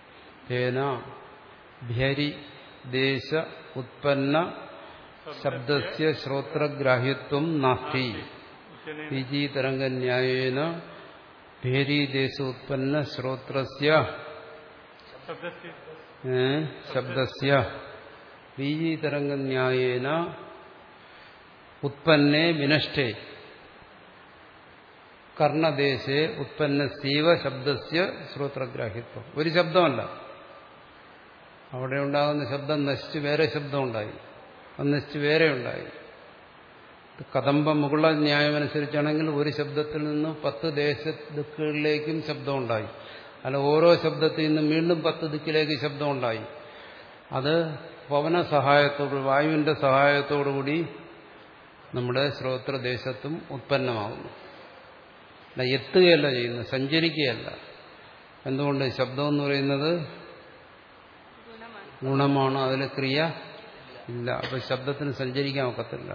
ഹേന ഭ്യരി ദേശ ഉത്പന്ന ശബ്ദസ്യ ശ്രോത്രഗ്രാഹ്യത്വം നാസ്തി ബീജീ തരംഗന്യായേന ഭേരി ദേശ ഉത്പന്ന ശ്രോത്രസ്യ ശബ്ദസ്യ ബീജീ തരംഗന്യായേന ഉത്പന്നേ വിനഷ്ടേ കർണദേശേ ഉത്പന്നസീവ ശബ്ദസ്യ ശ്രോത്രഗ്രാഹ്യത്വം. ഒരു ശബ്ദമല്ല, അവിടെ ഉണ്ടാകുന്ന ശബ്ദം നശിച്ച് വേറെ ശബ്ദം ഉണ്ടായി, അത് നശിച്ച് വേറെ ഉണ്ടായി. കദംബ മുകുള ന്യായം അനുസരിച്ചാണെങ്കിൽ ഒരു ശബ്ദത്തിൽ നിന്ന് പത്ത് ദേശ ദിക്കുകളിലേക്കും ശബ്ദം ഉണ്ടായി. അല്ല, ഓരോ ശബ്ദത്തിൽ നിന്നും വീണ്ടും പത്ത് ദിക്കിലേക്ക് ശബ്ദം ഉണ്ടായി. അത് പവന സഹായത്തോടു വായുവിന്റെ സഹായത്തോടുകൂടി നമ്മുടെ ശ്രോത്രദേശത്തും ഉത്പന്നമാകുന്നു. അല്ല, എത്തുകയല്ല ചെയ്യുന്നത്, സഞ്ചരിക്കുകയല്ല. എന്തുകൊണ്ട്? ശബ്ദം എന്ന് പറയുന്നത് ഗുണമാണ്, അതിൽ ക്രിയ ഇല്ല. അപ്പൊ ശബ്ദത്തിന് സഞ്ചരിക്കാൻ ഒക്കത്തില്ല,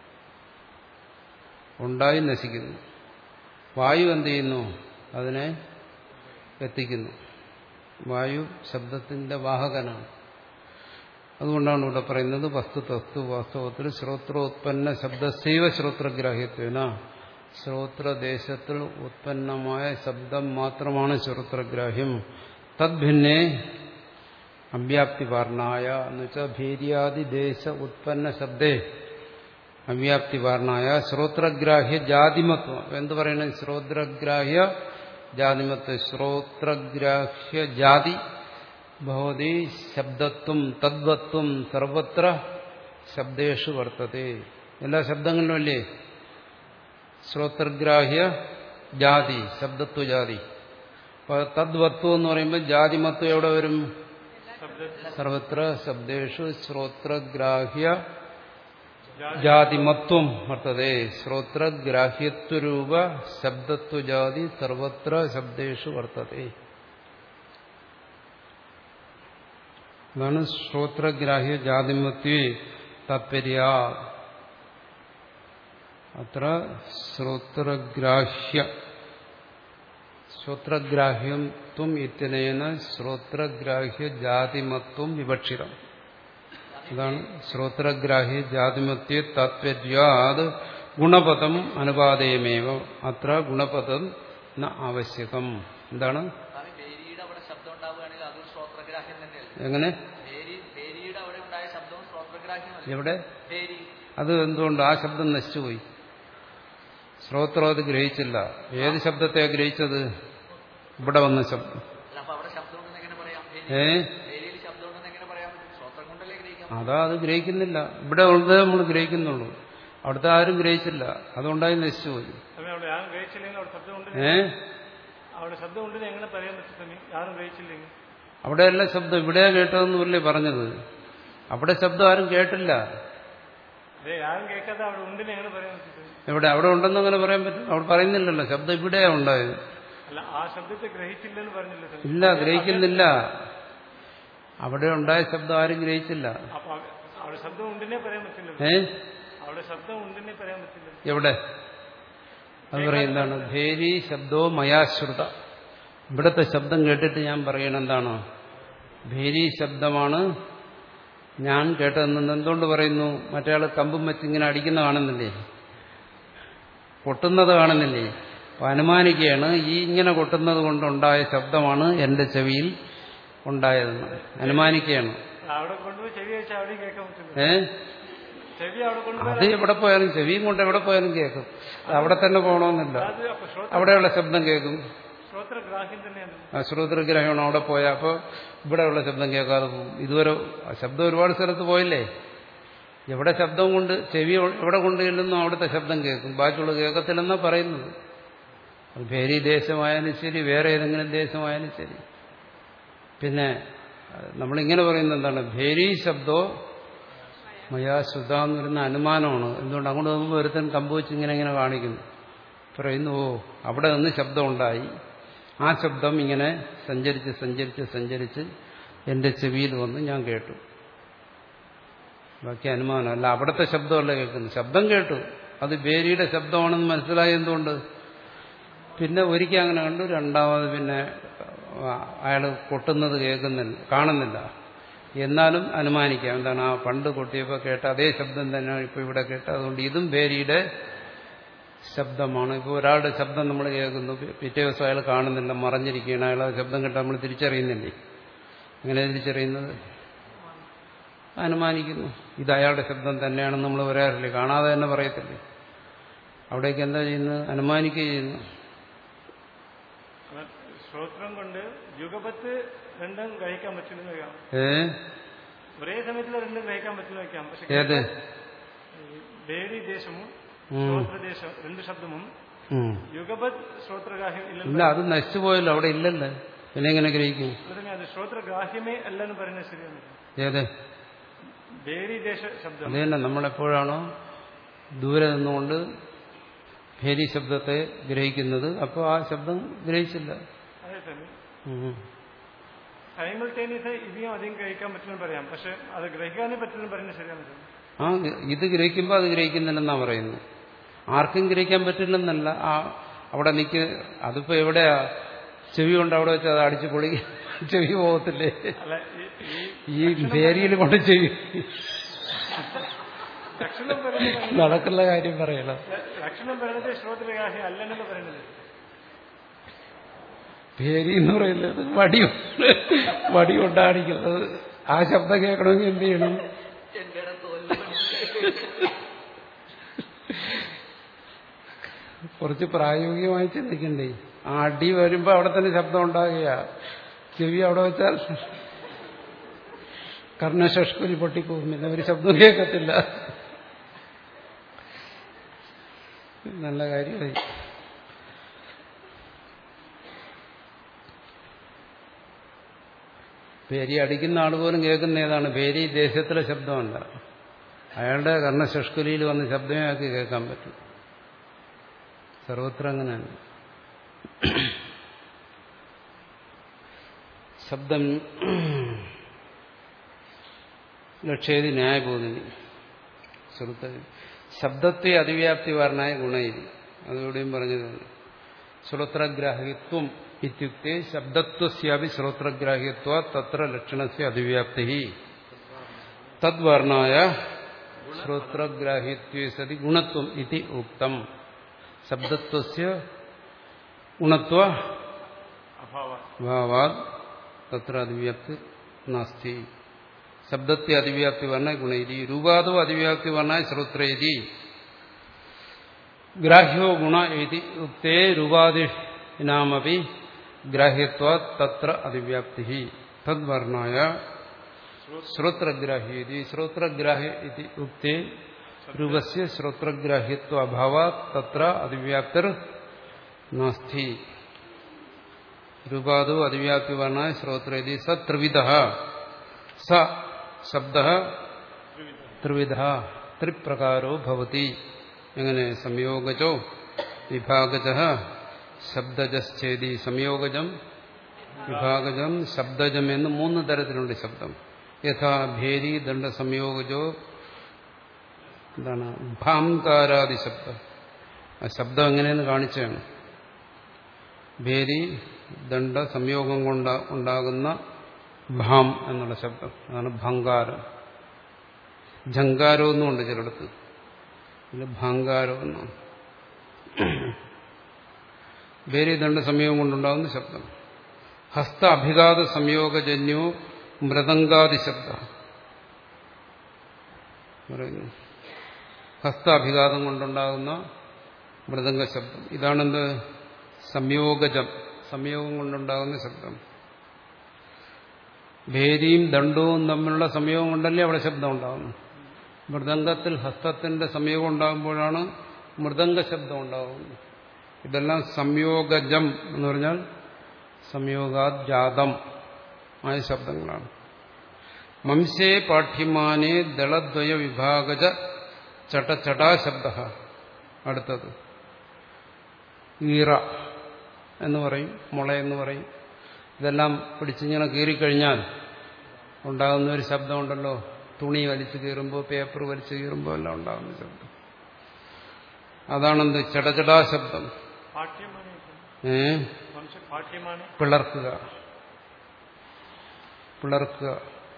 ഉണ്ടായി നശിക്കുന്നു. വായു എന്ത് ചെയ്യുന്നു? അതിനെ എത്തിക്കുന്നു. വായു ശബ്ദത്തിന്റെ വാഹകനാണ്. അതുകൊണ്ടാണ് ഇവിടെ പറയുന്നത് വസ്തു തസ്തു വാസ്തവത്തിൽ ശ്രോത്രോത്പന്ന ശബ്ദസൈവ ശ്രോത്രഗ്രാഹ്യത്വേന, ശ്രോത്രദേശത്തിൽ ഉത്പന്നമായ ശബ്ദം മാത്രമാണ് ശ്രോത്രഗ്രാഹ്യം. തദ്ഭിന്നേ അവ്യാപ്തിവാർണായ എന്ന് വെച്ചാൽ ഭീര്യാദിദേശ ഉത്പന്ന ശബ്ദേ അവ്യാപ്തിവാർണായ ശ്രോത്രഗ്രാഹ്യ ജാതിമത്വം. എന്ത് പറയണം? ശ്രോത്രഗ്രാഹ്യ ജാതിമത്വം. ശ്രോത്രഗ്രാഹ്യ ജാതി ഭവതി ശബ്ദത്വം തദ്വത്വം സർവത്ര ശബ്ദേഷു വർത്തത്തെ. എല്ലാ ശബ്ദങ്ങളിലും അല്ലേ ശ്രോത്രഗ്രാഹ്യ ജാതി, ശബ്ദത്വ ജാതി. അപ്പൊ തദ്വത്വം എന്ന് പറയുമ്പോൾ ജാതിമത്വം എവിടെ വരും? സർവത്ര ശബ്ദേഷു ശ്രോത്രഗ്രാഹ്യ ജാതിമത്വം വർത്തതേ. ശ്രോത്രഗ്രാഹ്യത്വരൂപ ശബ്ദത്വജാതി സർവത്ര ശബ്ദേഷു വർത്തതേ. അതാണ് ശ്രോത്രഗ്രാഹ്യ ജാതിമത്വേ താത്പര്യ. അത്ര ശ്രോത്രഗ്രാഹ്യ ശ്രോത്രഗ്രാഹ്യത്വം ഇത്യനേന ശ്രോത്രഗ്രാഹ്യ ജാതിമത്വം വിവക്ഷിതം. അതാണ് ശ്രോത്രഗ്രാഹ്യ ജാതിമത്വേ താത്പര്യാത് ഗുണപദം അനുപാദേയമേവ. അത്ര ഗുണപദം ന ആവശ്യകം. എന്താണ്? എങ്ങനെ? എവിടെ? അത് എന്തുകൊണ്ട്? ആ ശബ്ദം നശിച്ചുപോയി. ശ്രോത്രം അത് ഗ്രഹിച്ചില്ല. ഏത് ശബ്ദത്തെ ഗ്രഹിച്ചത്? ഇവിടെ വന്ന ശബ്ദം. ഏ അതാ അത് ഗ്രഹിക്കുന്നില്ല. ഇവിടെ ഉള്ളത് നമ്മൾ ഗ്രഹിക്കുന്നുള്ളൂ, അവിടുത്തെ ആരും ഗ്രഹിച്ചില്ല. അതുകൊണ്ടായി നശിച്ചുപോയി. ഏ അവിടെയല്ല ശബ്ദം, ഇവിടെയാ കേട്ടതെന്നല്ലേ പറഞ്ഞത്. അവിടെ ശബ്ദം ആരും കേട്ടില്ല. എവിടെ? അവിടെ ഉണ്ടെന്ന് അങ്ങനെ പറയാൻ പറ്റും? അവിടെ പറയുന്നില്ലല്ലോ. ശബ്ദം ഇവിടെയാ ഉണ്ടായത്. ഇല്ല, ഗ്രഹിക്കുന്നില്ല. അവിടെ ഉണ്ടായ ശബ്ദം ആരും ഗ്രഹിച്ചില്ല. ഏ എവിടെ? അത് പറയുന്നതാണ് ഭേരി ശബ്ദോ മയാശ്രുത. ഇവിടത്തെ ശബ്ദം കേട്ടിട്ട് ഞാൻ പറയണം എന്താണ്? ഭേരി ശബ്ദമാണ് ഞാൻ കേട്ടതെന്ന്. എന്തുകൊണ്ട് പറയുന്നു? മറ്റേയാൾ കമ്പും വെച്ച് ഇങ്ങനെ അടിക്കുന്ന കാണുന്നില്ലേ, കൊട്ടുന്നത് കാണുന്നില്ലേ? അപ്പൊ അനുമാനിക്കുകയാണ് ഈ ഇങ്ങനെ കൊട്ടുന്നത് കൊണ്ടുണ്ടായ ശബ്ദമാണ് എന്റെ ചെവിയിൽ ഉണ്ടായതെന്ന് അനുമാനിക്കുകയാണ്. ഏ അത് എവിടെ പോയാലും ചെവിയും കൊണ്ട് എവിടെ പോയാലും കേൾക്കും. അവിടെ തന്നെ പോകണമെന്നില്ല, അവിടെയുള്ള ശബ്ദം കേൾക്കും. ആ ശ്രോത്രഗ്രാഹ്യമാണ് അവിടെ പോയാൽ. അപ്പോൾ ഇവിടെയുള്ള ശബ്ദം കേൾക്കാതെ പോകും. ഇതുവരെ ശബ്ദം ഒരുപാട് സ്ഥലത്ത് പോയില്ലേ? എവിടെ ശബ്ദം കൊണ്ട് ചെവി എവിടെ കൊണ്ട് ചെല്ലുന്നു അവിടുത്തെ ശബ്ദം കേൾക്കും, ബാക്കിയുള്ളത് കേൾക്കത്തില്ലെന്നാണ് പറയുന്നത്. അത് ഭേരി ദേശമായാലും ശരി, വേറെ ഏതെങ്കിലും ദേശമായാലും ശരി. പിന്നെ നമ്മളിങ്ങനെ പറയുന്നത് എന്താണ്? ഭേരി ശബ്ദോ മയാശ്രുത എന്ന് വരുന്ന അനുമാനമാണ്. എന്തുകൊണ്ട്? അങ്ങോട്ട് നോക്കുമ്പോൾ ഒരുത്തൻ കമ്പുവെച്ച് ഇങ്ങനെ ഇങ്ങനെ കാണിക്കുന്നു, പറയുന്നു ഓ അവിടെ നിന്ന് ശബ്ദം ഉണ്ടായി. ആ ശബ്ദം ഇങ്ങനെ സഞ്ചരിച്ച് സഞ്ചരിച്ച് സഞ്ചരിച്ച് എന്റെ ചെവിയിൽ വന്ന് ഞാൻ കേട്ടു. ബാക്കി അനുമാനം അല്ല, അവിടുത്തെ ശബ്ദമല്ല കേൾക്കുന്നു. ശബ്ദം കേട്ടു, അത് ഭേരിയുടെ ശബ്ദമാണെന്ന് മനസ്സിലായി. എന്തുകൊണ്ട്? പിന്നെ ഒരിക്കൽ അങ്ങനെ കണ്ടു, രണ്ടാമത് പിന്നെ അയാൾ കൊട്ടുന്നത് കേൾക്കുന്നില്ല, കാണുന്നില്ല. എന്നാലും അനുമാനിക്കാം. എന്താണ്, ആ പണ്ട് കൊട്ടിയപ്പോൾ കേട്ട അതേ ശബ്ദം തന്നെയാണ് ഇപ്പോൾ ഇവിടെ കേട്ടത്. അതുകൊണ്ട് ഇതും ഭേരിയുടെ ശബ്ദമാണ്. ഇപ്പോൾ ഒരാളുടെ ശബ്ദം നമ്മൾ കേൾക്കുന്നു, പിറ്റേ ദിവസം അയാൾ കാണുന്നില്ല, മറഞ്ഞിരിക്കുകയാണ്. അയാളെ ശബ്ദം കേട്ടാൽ നമ്മൾ തിരിച്ചറിയുന്നില്ലേ? എങ്ങനെ തിരിച്ചറിയുന്നത്? അനുമാനിക്കുന്നു. ഇത് അയാളുടെ ശബ്ദം തന്നെയാണെന്ന് നമ്മൾ പറയാറില്ലേ? കാണാതെ തന്നെ പറയത്തില്ലേ? അവിടേക്ക് എന്താ ചെയ്യുന്നത്? അനുമാനിക്കുക ചെയ്യുന്നു. ശ്രോത്രം കൊണ്ട് യുഗപത്ത് രണ്ടും ഗ്രഹിക്കാൻ പറ്റുമെന്ന് വയ്ക്കാം. ഏ ഒരേ സമയത്തിൽ രണ്ടും ഗ്രഹിക്കാൻ പറ്റുമെന്ന് വയ്ക്കാം. പക്ഷെ ഏത് വേരി ദേശവും ശ്രോത്രദേശം രണ്ട് ശബ്ദവും യുഗപത് ശ്രോത്രഗ്രാഹ്യം ഇല്ല, ഇല്ല. അത് നശിച്ചുപോയല്ലോ, അവിടെ ഇല്ലല്ലോ. പിന്നെ എങ്ങനെ ഗ്രഹിക്കും? അത് ശ്രോത്രഗ്രാഹ്യമേ അല്ലെന്ന് പറയുന്നത് ശരിയാണ്. ഏത് വേരി ദേശ ശബ്ദം അത് തന്നെ. നമ്മളെപ്പോഴാണോ ദൂരെ നിന്നുകൊണ്ട് ഭേരി ശബ്ദത്തെ ഗ്രഹിക്കുന്നത്, അപ്പോൾ ആ ശബ്ദം ഗ്രഹിച്ചില്ല. അതേ തന്നെ സൈമിൾട്ടേനിയസ് ഇനിയും അധികം ഗ്രഹിക്കാൻ പറ്റുമെന്ന് പറയാം. പക്ഷെ അത് ഗ്രഹിക്കാനേ പറ്റുമെന്ന് പറയുന്നത് ശരിയാണ്. ആ ഇത് ഗ്രഹിക്കുമ്പോൾ അത് ഗ്രഹിക്കുന്നില്ലെന്നാ പറയുന്നത്. ആർക്കും ഗ്രഹിക്കാൻ പറ്റില്ലെന്നല്ല. ആ അവിടെ നിൽക്ക്, അതിപ്പോ എവിടെയാ ചെവി കൊണ്ട് അവിടെ വെച്ച് അത് അടിച്ചു പൊളി ചെവി പോകത്തില്ലേ? ഈ ഭേരിയിൽ കൊണ്ട് ചെവി നടക്കുന്ന കാര്യം പറയണം. ലക്ഷണം പറയുന്നത് ശ്രോത്രഗ്രാഹി അല്ലെന്ന് പറയുന്നത്. ഭേരി എന്ന് പറയുന്നത് വടി വടി കൊണ്ടാടിക്കുന്നത്. ആ ശബ്ദം കേൾക്കണമെങ്കിൽ എന്ത് ചെയ്യണം? കുറച്ച് പ്രായോഗികമായി ചിന്തിക്കണ്ടേ? ആ അടി വരുമ്പോ അവിടെ തന്നെ ശബ്ദം ഉണ്ടാകുക. ചെവി അവിടെ വെച്ചാൽ കർണശഷ്കുലി പൊട്ടിപ്പോകും, പിന്നെ ഒരു ശബ്ദം കേൾക്കത്തില്ല. നല്ല കാര്യമായി. ഭേരി അടിക്കുന്ന ആൾ പോലും കേൾക്കുന്ന ഏതാണ്? ഭേരി ദേശത്തിലെ ശബ്ദമല്ല, അയാളുടെ കർണശഷ്കുലിയിൽ വന്ന് ശബ്ദമേ ആക്കി കേൾക്കാൻ പറ്റും. സർവത്ര അങ്ങനെയാണ്. ശബ്ദം ലക്ഷ്യേതി ന്യായബോധിനി ശ്രുത ശബ്ദത്തെ അതിവ്യാപ്തി വാരനായ ഗുണയിരി. അതിലൂടെയും പറഞ്ഞതാണ്. ശ്രോത്രഗ്രാഹ്യത്വം ഇത്യുക്തെ ശബ്ദത്വസ്യാപി ശ്രോത്രഗ്രാഹ്യത്വ തത്ര ലക്ഷണസ്യ അതിവ്യാപ്തി തദ്വർണായ ശ്രോത്രഗ്രാഹ്യത്വേ സതി ഗുണത്വം ഇതി ഉക്തം. ശബ്ദത്വസ്യ ഗുണത്വ അഭാവാത് തത്ര അതിവ്യാപ്തി നാസ്തി. ശബ്ദത്തെ അതിവ്യാപ്തി വർണ്ണ ഗുണയിരി രൂപാദോ അതിവ്യാപ്തി വർണ്ണ ശ്രോത്രേതി ഗ്രാഹ്യോ ഗുണ ഇതി ഉക്തേ രൂപാദിനാമപി ഗ്രാഹ്യത്വ തത്ര അതിവ്യാപ്തി തദ്വർണ്ണായ ശ്രോത്രഗ്രാഹ്യേതി ശ്രോത്രഗ്രാഹ്യ ഇതി ഉക്തേ രൂപസ്യ ശ്രോത്രഗ്രാഹ്യത്വ അഭാവാത് തത്ര അതിവ്യാപ്തിർ നാസ്തി. രൂപാദോ അതിവ്യാപ്തി വർണ്ണ ശ്രോത്രേതി സ ത്രിവിധഃ സ ശബ്ദഃ ത്രിവിധഃ ത്രിപ്രകാരോ ഭവതി. എങ്ങനെ? സംയോഗജോ വിഭാഗജഃ ശബ്ദജശ്ചേതി. സംയോഗജം വിഭാഗജം ശബ്ദജം എന്ന് മൂന്ന് തരത്തിലുണ്ട് ശബ്ദം. യഥാ ഭേരി ദണ്ഡ സംയോഗജോ എന്താണ് ഭാംകാരാദി ശബ്ദം. ആ ശബ്ദം എങ്ങനെയെന്ന് കാണിച്ചാണ്. ഭേരി ദണ്ഡ സംയോഗം കൊണ്ട് ഉണ്ടാകുന്ന ഭാം എന്നുള്ള ശബ്ദം, അതാണ് ഭങ്കാരം. ജങ്കാരം എന്നുണ്ട് ചിലടത്ത്, ഇതിൽ ഭാങ്കാരം എന്നാണ്. ഭേരിദണ്ഡ സംയോഗം കൊണ്ടുണ്ടാകുന്ന ശബ്ദം. ഹസ്ത അഭിഘാത സംയോഗജന്യോ മൃദംഗാദി ശബ്ദ പറയുന്നു. ഹസ്ത അഭിഘാതം കൊണ്ടുണ്ടാകുന്ന മൃദംഗ ശബ്ദം. ഇതാണെന്ത്? സംയോഗജം, സംയോഗം കൊണ്ടുണ്ടാകുന്ന ശബ്ദം. ഭേരിയും ദണ്ഡവും തമ്മിലുള്ള സംയോഗം കൊണ്ടല്ലേ അവിടെ ശബ്ദം ഉണ്ടാകുന്നു. മൃദംഗത്തിൽ ഹസ്തത്തിന്റെ സംയോഗം ഉണ്ടാകുമ്പോഴാണ് മൃദംഗ ശബ്ദം ഉണ്ടാകുന്നത്. ഇതെല്ലാം സംയോഗജം എന്ന് പറഞ്ഞാൽ സംയോഗാജാതം ആയ ശബ്ദങ്ങളാണ്. മംസേ പാഠ്യമാനേ ദളദ്വയ വിഭാഗജ ചടചടാ ശബ്ദ. അടുത്തത് ഈറ എന്ന് പറയും, മുള എന്ന് പറയും. ഇതെല്ലാം പിടിച്ചിങ്ങനെ കീറിക്കഴിഞ്ഞാൽ ഉണ്ടാകുന്ന ഒരു ശബ്ദമുണ്ടല്ലോ. തുണി വലിച്ചു കീറുമ്പോൾ, പേപ്പർ വലിച്ചു കീറുമ്പോൾ എല്ലാം ഉണ്ടാകുന്ന ശബ്ദം. അതാണെന്ത്? ചടചടാ ശബ്ദം. ഏ പിളർക്കുക. പിളർക്കുക.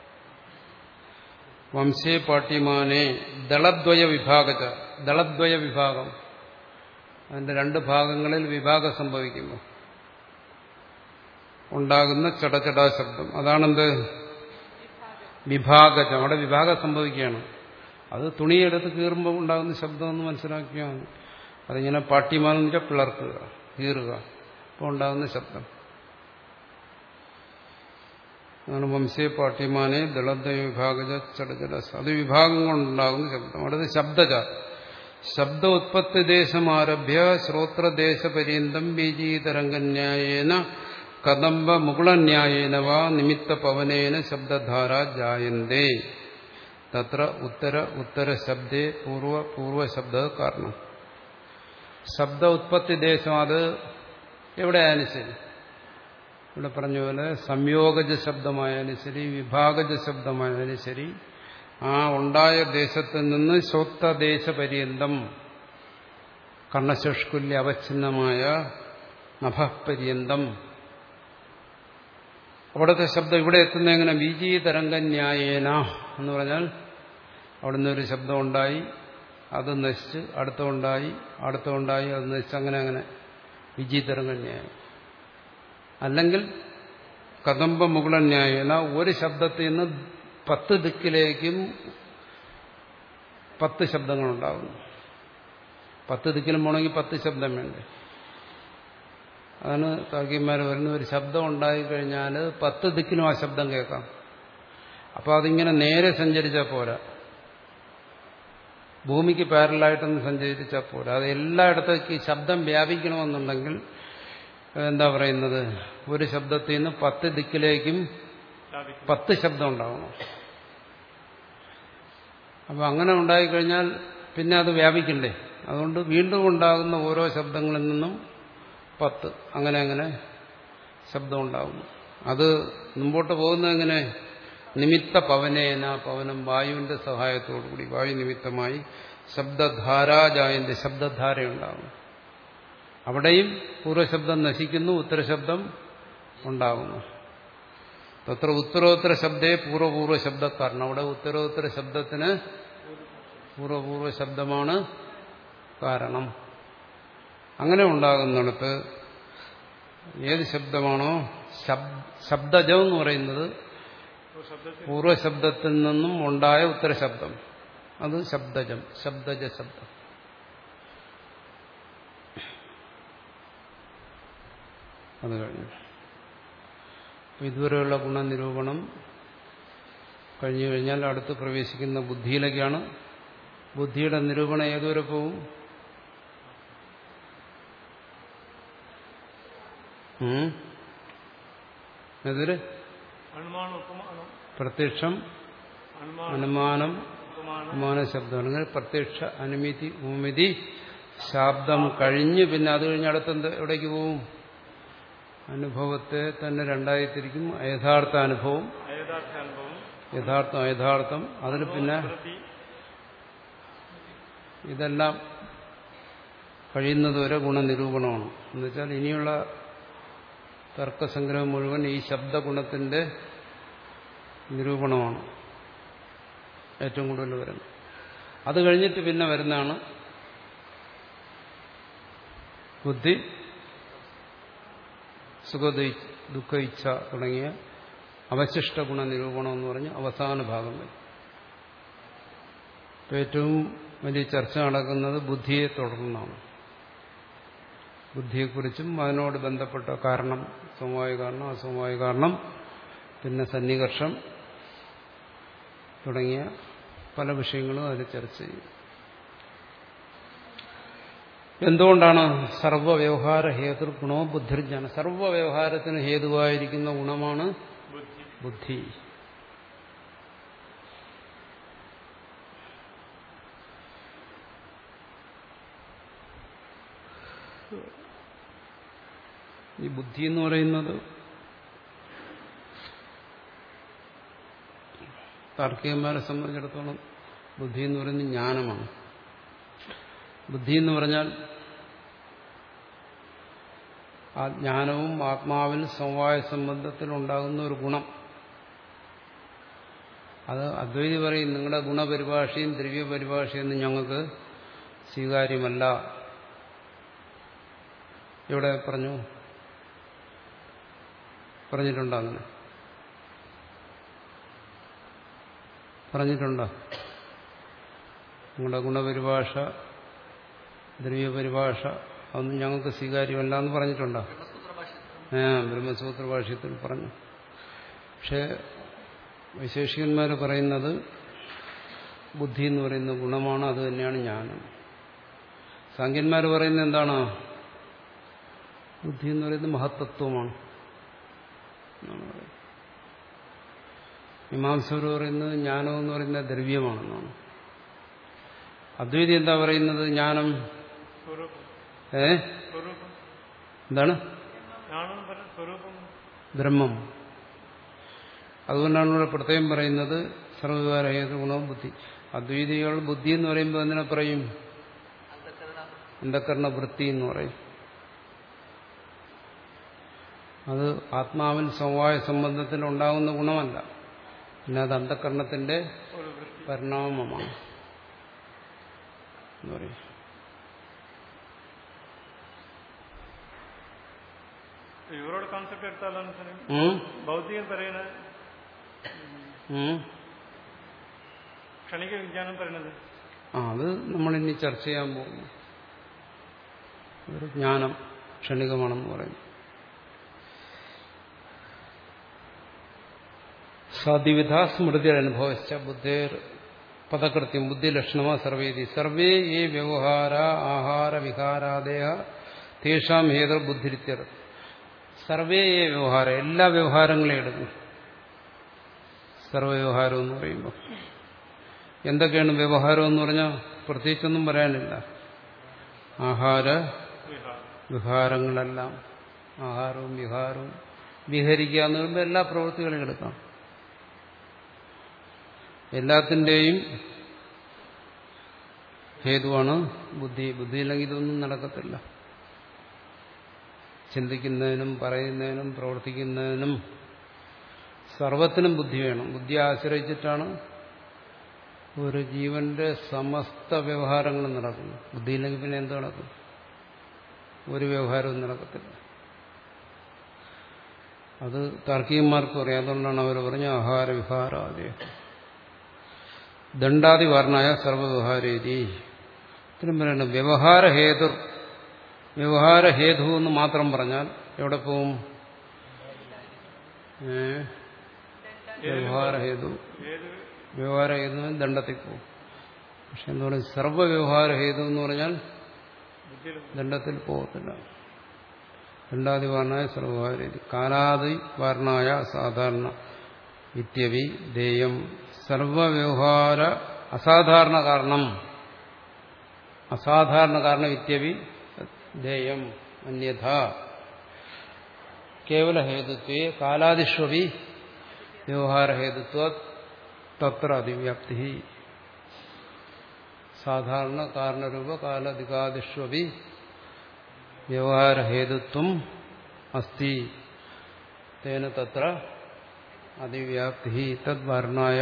വംശേ പാട്ടിമാനെ ദളദ്വയ വിഭാഗത, ദളദ്വയ വിഭാഗം, അതിന്റെ രണ്ട് ഭാഗങ്ങളിൽ വിഭാഗം സംഭവിക്കുന്നു, ഉണ്ടാകുന്ന ചടചടാ ശബ്ദം. അതാണെന്ത്? വിഭാഗജം. അവിടെ വിഭാഗം സംഭവിക്കുകയാണ്. അത് തുണിയെടുത്ത് കീറുമ്പോൾ ഉണ്ടാകുന്ന ശബ്ദം എന്ന് മനസ്സിലാക്കിയാണ്. അതിങ്ങനെ പാട്ടിമാനം എന്ന് വെച്ചാൽ പിളർക്കുക, കീറുക, അപ്പോൾ ഉണ്ടാകുന്ന ശബ്ദം. അതാണ് വംശേ പാട്ടിമാനെ ദളദ്വയ വിഭാഗജ ചടചട. അത് വിഭാഗം കൊണ്ടുണ്ടാകുന്ന ശബ്ദം. അടുത്ത് ശബ്ദജ. ശബ്ദ ഉത്പത്തി ദേശമാരഭ്യ ശ്രോത്രദേശപര്യന്തം ബീജീതരംഗന്യായേന കദംബ മുകുളന്യായേന വാ നിമിത്ത പവനേന ശബ്ദധാര ജായന്തേ. തത്ര ഉത്തര ഉത്തര ശബ്ദേ പൂർവ പൂർവ ശബ്ദ കാരണം. ശബ്ദ ഉത്പത്തി ദേശം അത് എവിടെയായാലും ശരി, ഇവിടെ പറഞ്ഞ പോലെ സംയോഗജ ശബ്ദമായാലും ശരി, വിഭാഗജ ശബ്ദമായാലും ശരി, ആ ഉണ്ടായ ദേശത്ത് നിന്ന് ശ്രോത്രദേശപര്യന്തം കർണശുഷ്കുല്യ അവച്ഛിന്നമായ നഭപര്യന്തം അവിടുത്തെ ശബ്ദം ഇവിടെ എത്തുന്ന എങ്ങനെ? ബീജീ തരംഗന്യായേന എന്ന് പറഞ്ഞാൽ അവിടുന്ന് ഒരു ശബ്ദം ഉണ്ടായി, അത് നശിച്ച് അടുത്തുണ്ടായി, അടുത്തുണ്ടായി, അത് നശിച്ച്, അങ്ങനെ അങ്ങനെ ബീജീ തരംഗന്യായം. അല്ലെങ്കിൽ കദംബ മുകുളന്യായേന ഒരു ശബ്ദത്തിൽ നിന്ന് പത്ത് ദിക്കിലേക്കും പത്ത് ശബ്ദങ്ങളുണ്ടാകുന്നു. പത്ത് ദിക്കിലും പോകണമെങ്കിൽ പത്ത് ശബ്ദം വേണ്ടേ? അതാണ് താർക്കികന്മാർ വരുന്ന ഒരു ശബ്ദം ഉണ്ടായിക്കഴിഞ്ഞാൽ പത്ത് ദിക്കിലും ആ ശബ്ദം കേൾക്കാം. അപ്പോൾ അതിങ്ങനെ നേരെ സഞ്ചരിച്ചാൽ പോരാ, ഭൂമിക്ക് പാരലായിട്ടൊന്നും സഞ്ചരിച്ചാൽ പോരാ. അത് എല്ലായിടത്തേക്ക് ഈ ശബ്ദം വ്യാപിക്കണമെന്നുണ്ടെങ്കിൽ എന്താ പറയുന്നത്, ഒരു ശബ്ദത്തിൽ നിന്ന് പത്ത് ദിക്കിലേക്കും പത്ത് ശബ്ദം ഉണ്ടാവണം. അപ്പം അങ്ങനെ ഉണ്ടായിക്കഴിഞ്ഞാൽ പിന്നെ അത് വ്യാപിക്കണ്ടേ? അതുകൊണ്ട് വീണ്ടും ഉണ്ടാകുന്ന ഓരോ ശബ്ദങ്ങളിൽ നിന്നും പത്ത്, അങ്ങനെ അങ്ങനെ ശബ്ദം ഉണ്ടാകുന്നു. അത് മുമ്പോട്ട് പോകുന്നത് എങ്ങനെ? നിമിത്ത പവനേന, പവനം വായുവിന്റെ സഹായത്തോടുകൂടി, വായു നിമിത്തമായി ശബ്ദധാരാജായന്റെ ശബ്ദധാരയുണ്ടാകുന്നു. അവിടെയും പൂർവ്വശബ്ദം നശിക്കുന്നു, ഉത്തരശബ്ദം ഉണ്ടാകുന്നു. തത്ര ഉത്തരോത്തര ശബ്ദേ പൂർവ്വപൂർവ്വ ശബ്ദക്കാരണം. അവിടെ ഉത്തരോത്തര ശബ്ദത്തിന് പൂർവ്വപൂർവ്വ ശബ്ദമാണ് കാരണം. അങ്ങനെ ഉണ്ടാകുന്നിടത്ത് ഏത് ശബ്ദമാണോ ശബ്ദജം എന്ന് പറയുന്നത്, പൂർവ്വശബ്ദത്തിൽ നിന്നും ഉണ്ടായ ഉത്തരശബ്ദം, അത് ശബ്ദജം, ശബ്ദജ ശബ്ദം. അത് കഴിഞ്ഞു. ഇതുവരെയുള്ള ഗുണനിരൂപണം കഴിഞ്ഞു കഴിഞ്ഞാൽ അടുത്ത് പ്രവേശിക്കുന്ന ബുദ്ധിയിലേക്കാണ്. ബുദ്ധിയുടെ നിരൂപണം ഏതുവരെ പോവും? എതിര് പ്രത്യക്ഷം, അനുമാനം, ഉപമാന ശബ്ദം. അല്ലെങ്കിൽ പ്രത്യക്ഷ, അനുമിതി, ഉപമിതി, ശബ്ദം കഴിഞ്ഞ് പിന്നെ അത് കഴിഞ്ഞ് അടുത്തെന്ത് എവിടേക്ക് പോവും? അനുഭവത്തെ തന്നെ രണ്ടായി തിരിക്കും. യഥാർത്ഥ അനുഭവം, യഥാർത്ഥം, അയഥാർത്ഥം. അതിൽ പിന്നെ ഇതെല്ലാം കഴിയുന്നതുവരെ ഗുണനിരൂപണമാണ്. എന്നുവെച്ചാൽ ഇനിയുള്ള തർക്കസംഗ്രഹം മുഴുവൻ ഈ ശബ്ദഗുണത്തിന്റെ നിരൂപണമാണ് ഏറ്റവും കൂടുതൽ വരുന്നത്. അത് കഴിഞ്ഞിട്ട് പിന്നെ വരുന്നതാണ് ബുദ്ധി, സുഖ ദുഃഖ ഇച്ഛ തുടങ്ങിയ അവശിഷ്ട ഗുണ നിരൂപണം എന്ന് പറഞ്ഞ് അവസാന ഭാഗം വരും. ഏറ്റവും വലിയ ചർച്ച നടക്കുന്നത് ബുദ്ധിയെ തുടർന്നാണ്. ബുദ്ധിയെക്കുറിച്ചും അതിനോട് ബന്ധപ്പെട്ട കാരണം, സമവായ കാരണം, അസമവായ കാരണം, പിന്നെ സന്നികർഷം തുടങ്ങിയ പല വിഷയങ്ങളും അതിൽ ചർച്ച ചെയ്യും. എന്തുകൊണ്ടാണ് സർവ്വവ്യവഹാര ഹേതു ഗുണോ ബുദ്ധിർജ്ഞാനം? സർവ്വവ്യവഹാരത്തിന് ഹേതുവായിരിക്കുന്ന ഗുണമാണ് ബുദ്ധി. ഈ ബുദ്ധി എന്ന് പറയുന്നത് താർക്കികന്മാരെ സംബന്ധിച്ചിടത്തോളം ബുദ്ധി എന്ന് പറയുന്നത് ജ്ഞാനമാണ്. ബുദ്ധി എന്ന് പറഞ്ഞാൽ ആ ജ്ഞാനവും ആത്മാവിൽ സമവായ സംബന്ധത്തിൽ ഉണ്ടാകുന്ന ഒരു ഗുണം. അത് അദ്വൈതി പറയും നിങ്ങളുടെ ഗുണപരിഭാഷയും ദ്രവ്യപരിഭാഷയൊന്നും ഞങ്ങൾക്ക് സ്വീകാര്യമല്ല. ഇവിടെ പറഞ്ഞു പറഞ്ഞിട്ടുണ്ടോ? അങ്ങനെ പറഞ്ഞിട്ടുണ്ടോ? നിങ്ങളുടെ ഗുണപരിഭാഷ ദ്രവ്യപരിഭാഷ അതൊന്നും ഞങ്ങൾക്ക് സ്വീകാര്യമല്ല എന്ന് പറഞ്ഞിട്ടുണ്ടോ? ഏ ബ്രഹ്മസൂത്ര ഭാഷ്യത്തിൽ പറഞ്ഞു. പക്ഷെ വൈശേഷികന്മാർ പറയുന്നത് ബുദ്ധി എന്ന് പറയുന്ന ഗുണമാണ്, അത് തന്നെയാണ് ജ്ഞാനം. സാഖ്യന്മാർ പറയുന്നത് എന്താണ്? ബുദ്ധി എന്ന് പറയുന്നത് മഹത്തത്വമാണ് എന്നാണ് പറയുന്നത്. മീമാംസകർ പറയുന്നത് ജ്ഞാനം എന്ന് പറയുന്നത് ദ്രവ്യമാണെന്നാണ്. അദ്വൈതി എന്താ പറയുന്നത്? ജ്ഞാനം ഏ എന്താണ്? ബ്രഹ്മം. അതുകൊണ്ടാണ് ഇവിടെ പ്രത്യേകം പറയുന്നത് സർവ്വകാരഹേതു ഗുണവും ബുദ്ധി. അദ്വൈതികൾ ബുദ്ധി എന്ന് പറയുമ്പോൾ എന്തിനെ പറയും? അന്ധക്കരണ വൃത്തി എന്ന് പറയും. അത് ആത്മാവിൽ സമവായ സംബന്ധത്തിൽ ഉണ്ടാകുന്ന ഗുണമല്ല, പിന്നെ അത് അന്ധക്കരണത്തിന്റെ പരിണാമമാണ് എന്ന് പറയും. ഇവരോട് കോൺസെപ്റ്റ് എടുത്താലാണ് ഭൗതികം പറയുന്നത്, ക്ഷണിക വിജ്ഞാനം പറയുന്നത്. ആ അത് നമ്മളിനി ചർച്ച ചെയ്യാൻ പോകുന്നു. ഒരു ജ്ഞാനം ക്ഷണികമാണെന്ന് പറയുന്നു. സാധിവിധ സ്മൃതിരനുഭവശ്ച ബുദ്ധേർ പദകൃത്യം ബുദ്ധിലക്ഷണമാ സർവേതി സർവേ ഈ വ്യവഹാര ആഹാര വിഹാരാദേഹ തേഷാം ഹേതു ബുദ്ധിരിത്യർ. സർവേ ഈ വ്യവഹാരം, എല്ലാ വ്യവഹാരങ്ങളെയും എടുക്കും. സർവ്വവ്യവഹാരം എന്ന് പറയുമ്പോൾ എന്തൊക്കെയാണ് വ്യവഹാരം എന്ന് പറഞ്ഞാൽ പ്രത്യേകിച്ചൊന്നും പറയാനില്ല. ആഹാര വിഹാരങ്ങളെല്ലാം, ആഹാരവും വിഹാരവും വിഹരിക്കുക എന്ന് പറയുമ്പോൾ എല്ലാ പ്രവൃത്തികളും എടുക്കാം. എല്ലാത്തിൻ്റെയും ഹേതുവാണ് ബുദ്ധി. ബുദ്ധിയില്ലെങ്കിൽ ഇതൊന്നും നടക്കത്തില്ല. ചിന്തിക്കുന്നതിനും പറയുന്നതിനും പ്രവർത്തിക്കുന്നതിനും സർവത്തിനും ബുദ്ധി വേണം. ബുദ്ധിയെ ആശ്രയിച്ചിട്ടാണ് ഒരു ജീവന്റെ സമസ്ത വ്യവഹാരങ്ങളും നടക്കുന്നത്. ബുദ്ധിയില്ലെങ്കിൽ പിന്നെ എന്ത് നടക്കും? ഒരു വ്യവഹാരവും നടക്കത്തില്ല. അത് താർക്കികന്മാർക്ക് പറയാം. അതുകൊണ്ടാണ് അവർ പറഞ്ഞ ആഹാര വിഹാരാദി ദണ്ഡാദി വർണ്ണായ സർവ്വവ്യവഹാരേതി. ഇത്രയും പറയണം. വ്യവഹാരഹേതു, വ്യവഹാരഹേതു എന്ന് മാത്രം പറഞ്ഞാൽ എവിടെ പോവും? വ്യവഹാരഹേതു വ്യവഹാരഹേതു ദണ്ഡത്തിൽ പോവും. പക്ഷെ എന്താ പറയുക, സർവ്വവ്യവഹാരഹേതു എന്ന് പറഞ്ഞാൽ ദണ്ഡത്തിൽ പോകത്തില്ല. ദണ്ഡാദി വർണ്ണായ സർവ്വവ്യവഹാരേതി കാലാദി വർണ്ണായ സാധാരണ ഇത്യവി ദേയം. സർവവ്യവഹാര അസാധാരണ കാരണം, അസാധാരണ കാരണം ഇത്യവി ദേയം അന്യഥ കേവല ഹേതുത്വേ കാലാദിഷ്വപി വ്യവഹാരഹേതുത്വ തത്ര അതിവ്യാപ്തി. സാധാരണ കാരണരൂപ കാലാദികാദിഷ്വപി വ്യവഹാരഹേതുത്വം അസ്തി തേന തത്ര അതിവ്യാപ്തി തദ്വർണ്ണായ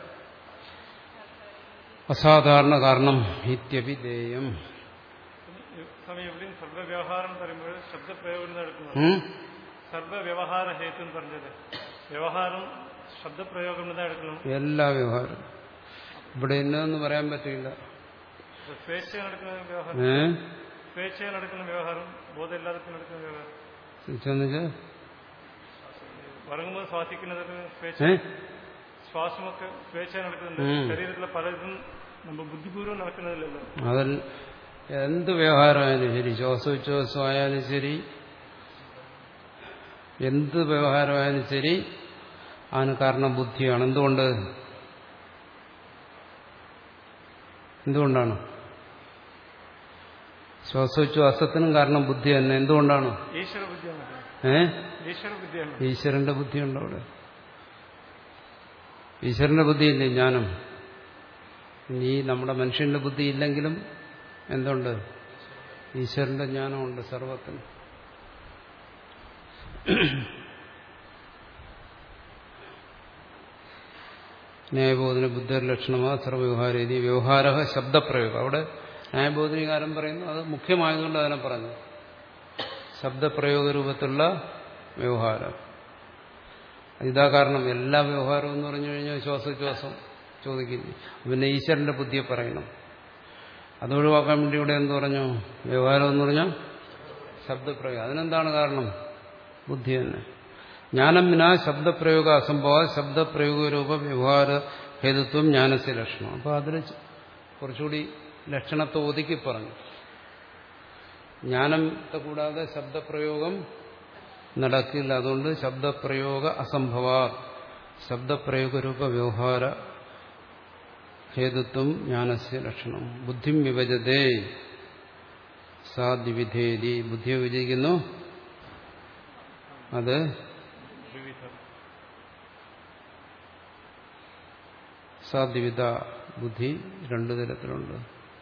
അസാധാരണ കാരണം ഇത്യഭിധേയം. സർവ്വവ്യവഹാരം പറയുമ്പോൾ ശബ്ദപ്രയോഗം നടക്കുന്നത് സർവ്വവ്യവഹാര ഹേതു എന്ന് പറഞ്ഞത് വ്യവഹാരം ശബ്ദപ്രയോഗം എടുക്കണം. എല്ലാ വ്യവഹാരം ഇവിടെ ഇന്നതെന്ന് പറയാൻ പറ്റില്ല. സ്വേച്ഛ നടക്കുന്ന വ്യവഹാരം, സ്വേച്ഛ നടക്കുന്ന വ്യവഹാരം, ബോധമില്ലാതെ നടക്കുന്ന വ്യവഹാരം. ഉറങ്ങുമ്പോൾ ശ്വാസിക്കുന്നത് സ്വേച്ഛ, ശ്വാസമൊക്കെ സ്വേച്ഛ നടക്കുന്നുണ്ട്. ശരീരത്തിലെ പലതും നമ്മൾ ബുദ്ധിപൂർവ്വം നടക്കുന്നതിലല്ലോ. അതിൽ എന്ത് വ്യവഹാരമായാലും ശരി, ശ്വാസോച്ഛ്വാസമായാലും ശരി, എന്ത് വ്യവഹാരമായാലും ശരി, അതിന് കാരണം ബുദ്ധിയാണ്. എന്തുകൊണ്ട്? എന്തുകൊണ്ടാണ്? ശ്വാസോച്ഛ്വാസത്തിനും കാരണം ബുദ്ധി തന്നെ. എന്തുകൊണ്ടാണ്? ഈശ്വര ബുദ്ധിയാണ്. ഏ ഈശ്വര ബുദ്ധിയാണ്. ഈശ്വരന്റെ ബുദ്ധിയുണ്ട് അവിടെ. ഈശ്വരന്റെ ബുദ്ധിയില്ലേ ജ്ഞാനം. ഇനി നമ്മുടെ മനുഷ്യന്റെ ബുദ്ധി ഇല്ലെങ്കിലും എന്തുണ്ട്? ഈശ്വരന്റെ ജ്ഞാനമുണ്ട് സർവത്തിന്. ന്യായബോധന ബുദ്ധരുടെ ലക്ഷണമാ സർവ്വവ്യവഹാരീതി വ്യവഹാര ശബ്ദപ്രയോഗം. അവിടെ ന്യായബോധനികാരൻ പറയുന്നു അത് മുഖ്യമായതുകൊണ്ട് അതിനെ പറഞ്ഞു ശബ്ദപ്രയോഗ രൂപത്തിലുള്ള വ്യവഹാരം. ഇതാ കാരണം എല്ലാ വ്യവഹാരവും എന്ന് പറഞ്ഞു കഴിഞ്ഞാൽ ശ്വാസോച്ഛ്വാസം ചോദിക്കുന്നു. പിന്നെ ഈശ്വരന്റെ ബുദ്ധിയെ പറയണം. അതൊഴിവാക്കാൻ വേണ്ടി ഇവിടെ എന്ത് പറഞ്ഞു? വ്യവഹാരം എന്ന് പറഞ്ഞാൽ ശബ്ദപ്രയോഗം. അതിനെന്താണ് കാരണം? ബുദ്ധി തന്നെ. ജ്ഞാനം വിനാ ശബ്ദപ്രയോഗ അസംഭവ ശബ്ദപ്രയോഗ രൂപ വ്യവഹാര ഹേതുത്വം ജ്ഞാനസ്യ ലക്ഷണം. അപ്പോൾ അതിൽ കുറച്ചുകൂടി ലക്ഷണത്തെ ഒതുക്കി പറഞ്ഞു. ജ്ഞാനത്തെ കൂടാതെ ശബ്ദപ്രയോഗം നടക്കില്ല. അതുകൊണ്ട് ശബ്ദപ്രയോഗ അസംഭവ ശബ്ദപ്രയോഗ രൂപ വ്യവഹാര ഹേതുത്വം ജ്ഞാനസ്യ ലക്ഷണം. ബുദ്ധിം വിഭജതേ സാദ്വിധേതി. ബുദ്ധിയെ വിഭജിക്കുന്നു. അത് സാദ്വിധ. ബുദ്ധി രണ്ടു തരത്തിലുണ്ട്.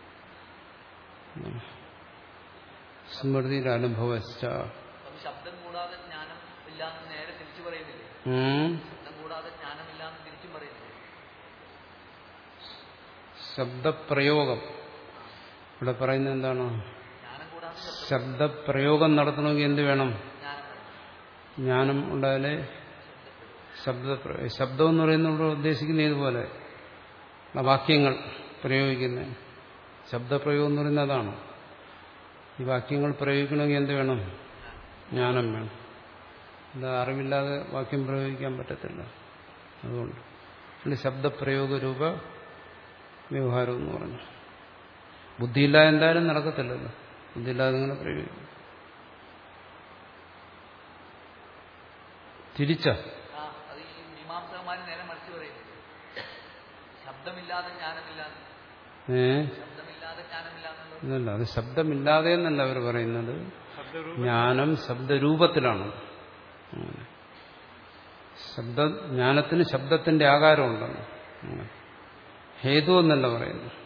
സ്മൃതിയുടെ അനുഭവസ്ഥ. ശബ്ദം കൂടാതെ ജ്ഞാനം ഇല്ലാന്ന് നേരെ തിരിച്ചു പറയുന്നില്ലേ? ശബ്ദം കൂടാതെ ജ്ഞാനമില്ലാന്ന് തിരിച്ചും പറയുന്നില്ലേ? ശബ്ദപ്രയോഗം ഇവിടെ പറയുന്നത് എന്താണ്? ശബ്ദപ്രയോഗം നടത്തണമെങ്കിൽ എന്ത് വേണം? ജ്ഞാനം ഉണ്ടായാലേ ശബ്ദപ്രയോഗം. ശബ്ദം എന്ന് പറയുന്നത് ഉദ്ദേശിക്കുന്ന ഇതുപോലെ വാക്യങ്ങൾ പ്രയോഗിക്കുന്നത്. ശബ്ദപ്രയോഗം എന്ന് പറയുന്നത് അതാണ്. ഈ വാക്യങ്ങൾ പ്രയോഗിക്കണമെങ്കിൽ എന്ത് വേണം? ജ്ഞാനം വേണം. അത് അറിവില്ലാതെ വാക്യം പ്രയോഗിക്കാൻ പറ്റത്തില്ല. അതുകൊണ്ട് ശബ്ദപ്രയോഗ രൂപ വ്യവഹാരം എന്ന് പറഞ്ഞു. ബുദ്ധിയില്ലാതെ എന്തായാലും നടക്കത്തില്ലല്ലോ. ബുദ്ധിയില്ലാതെ നിങ്ങളെ പ്രയോഗിക്കും. തിരിച്ച ഇതല്ല, അത് ശബ്ദമില്ലാതെ എന്നല്ല അവർ പറയുന്നത്. ജ്ഞാനം ശബ്ദരൂപത്തിലാണ്. ശബ്ദ ജ്ഞാനത്തിന് ശബ്ദത്തിന്റെ ആകാരമുണ്ടെന്ന് ഹേതു എന്നല്ല പറയുന്നു.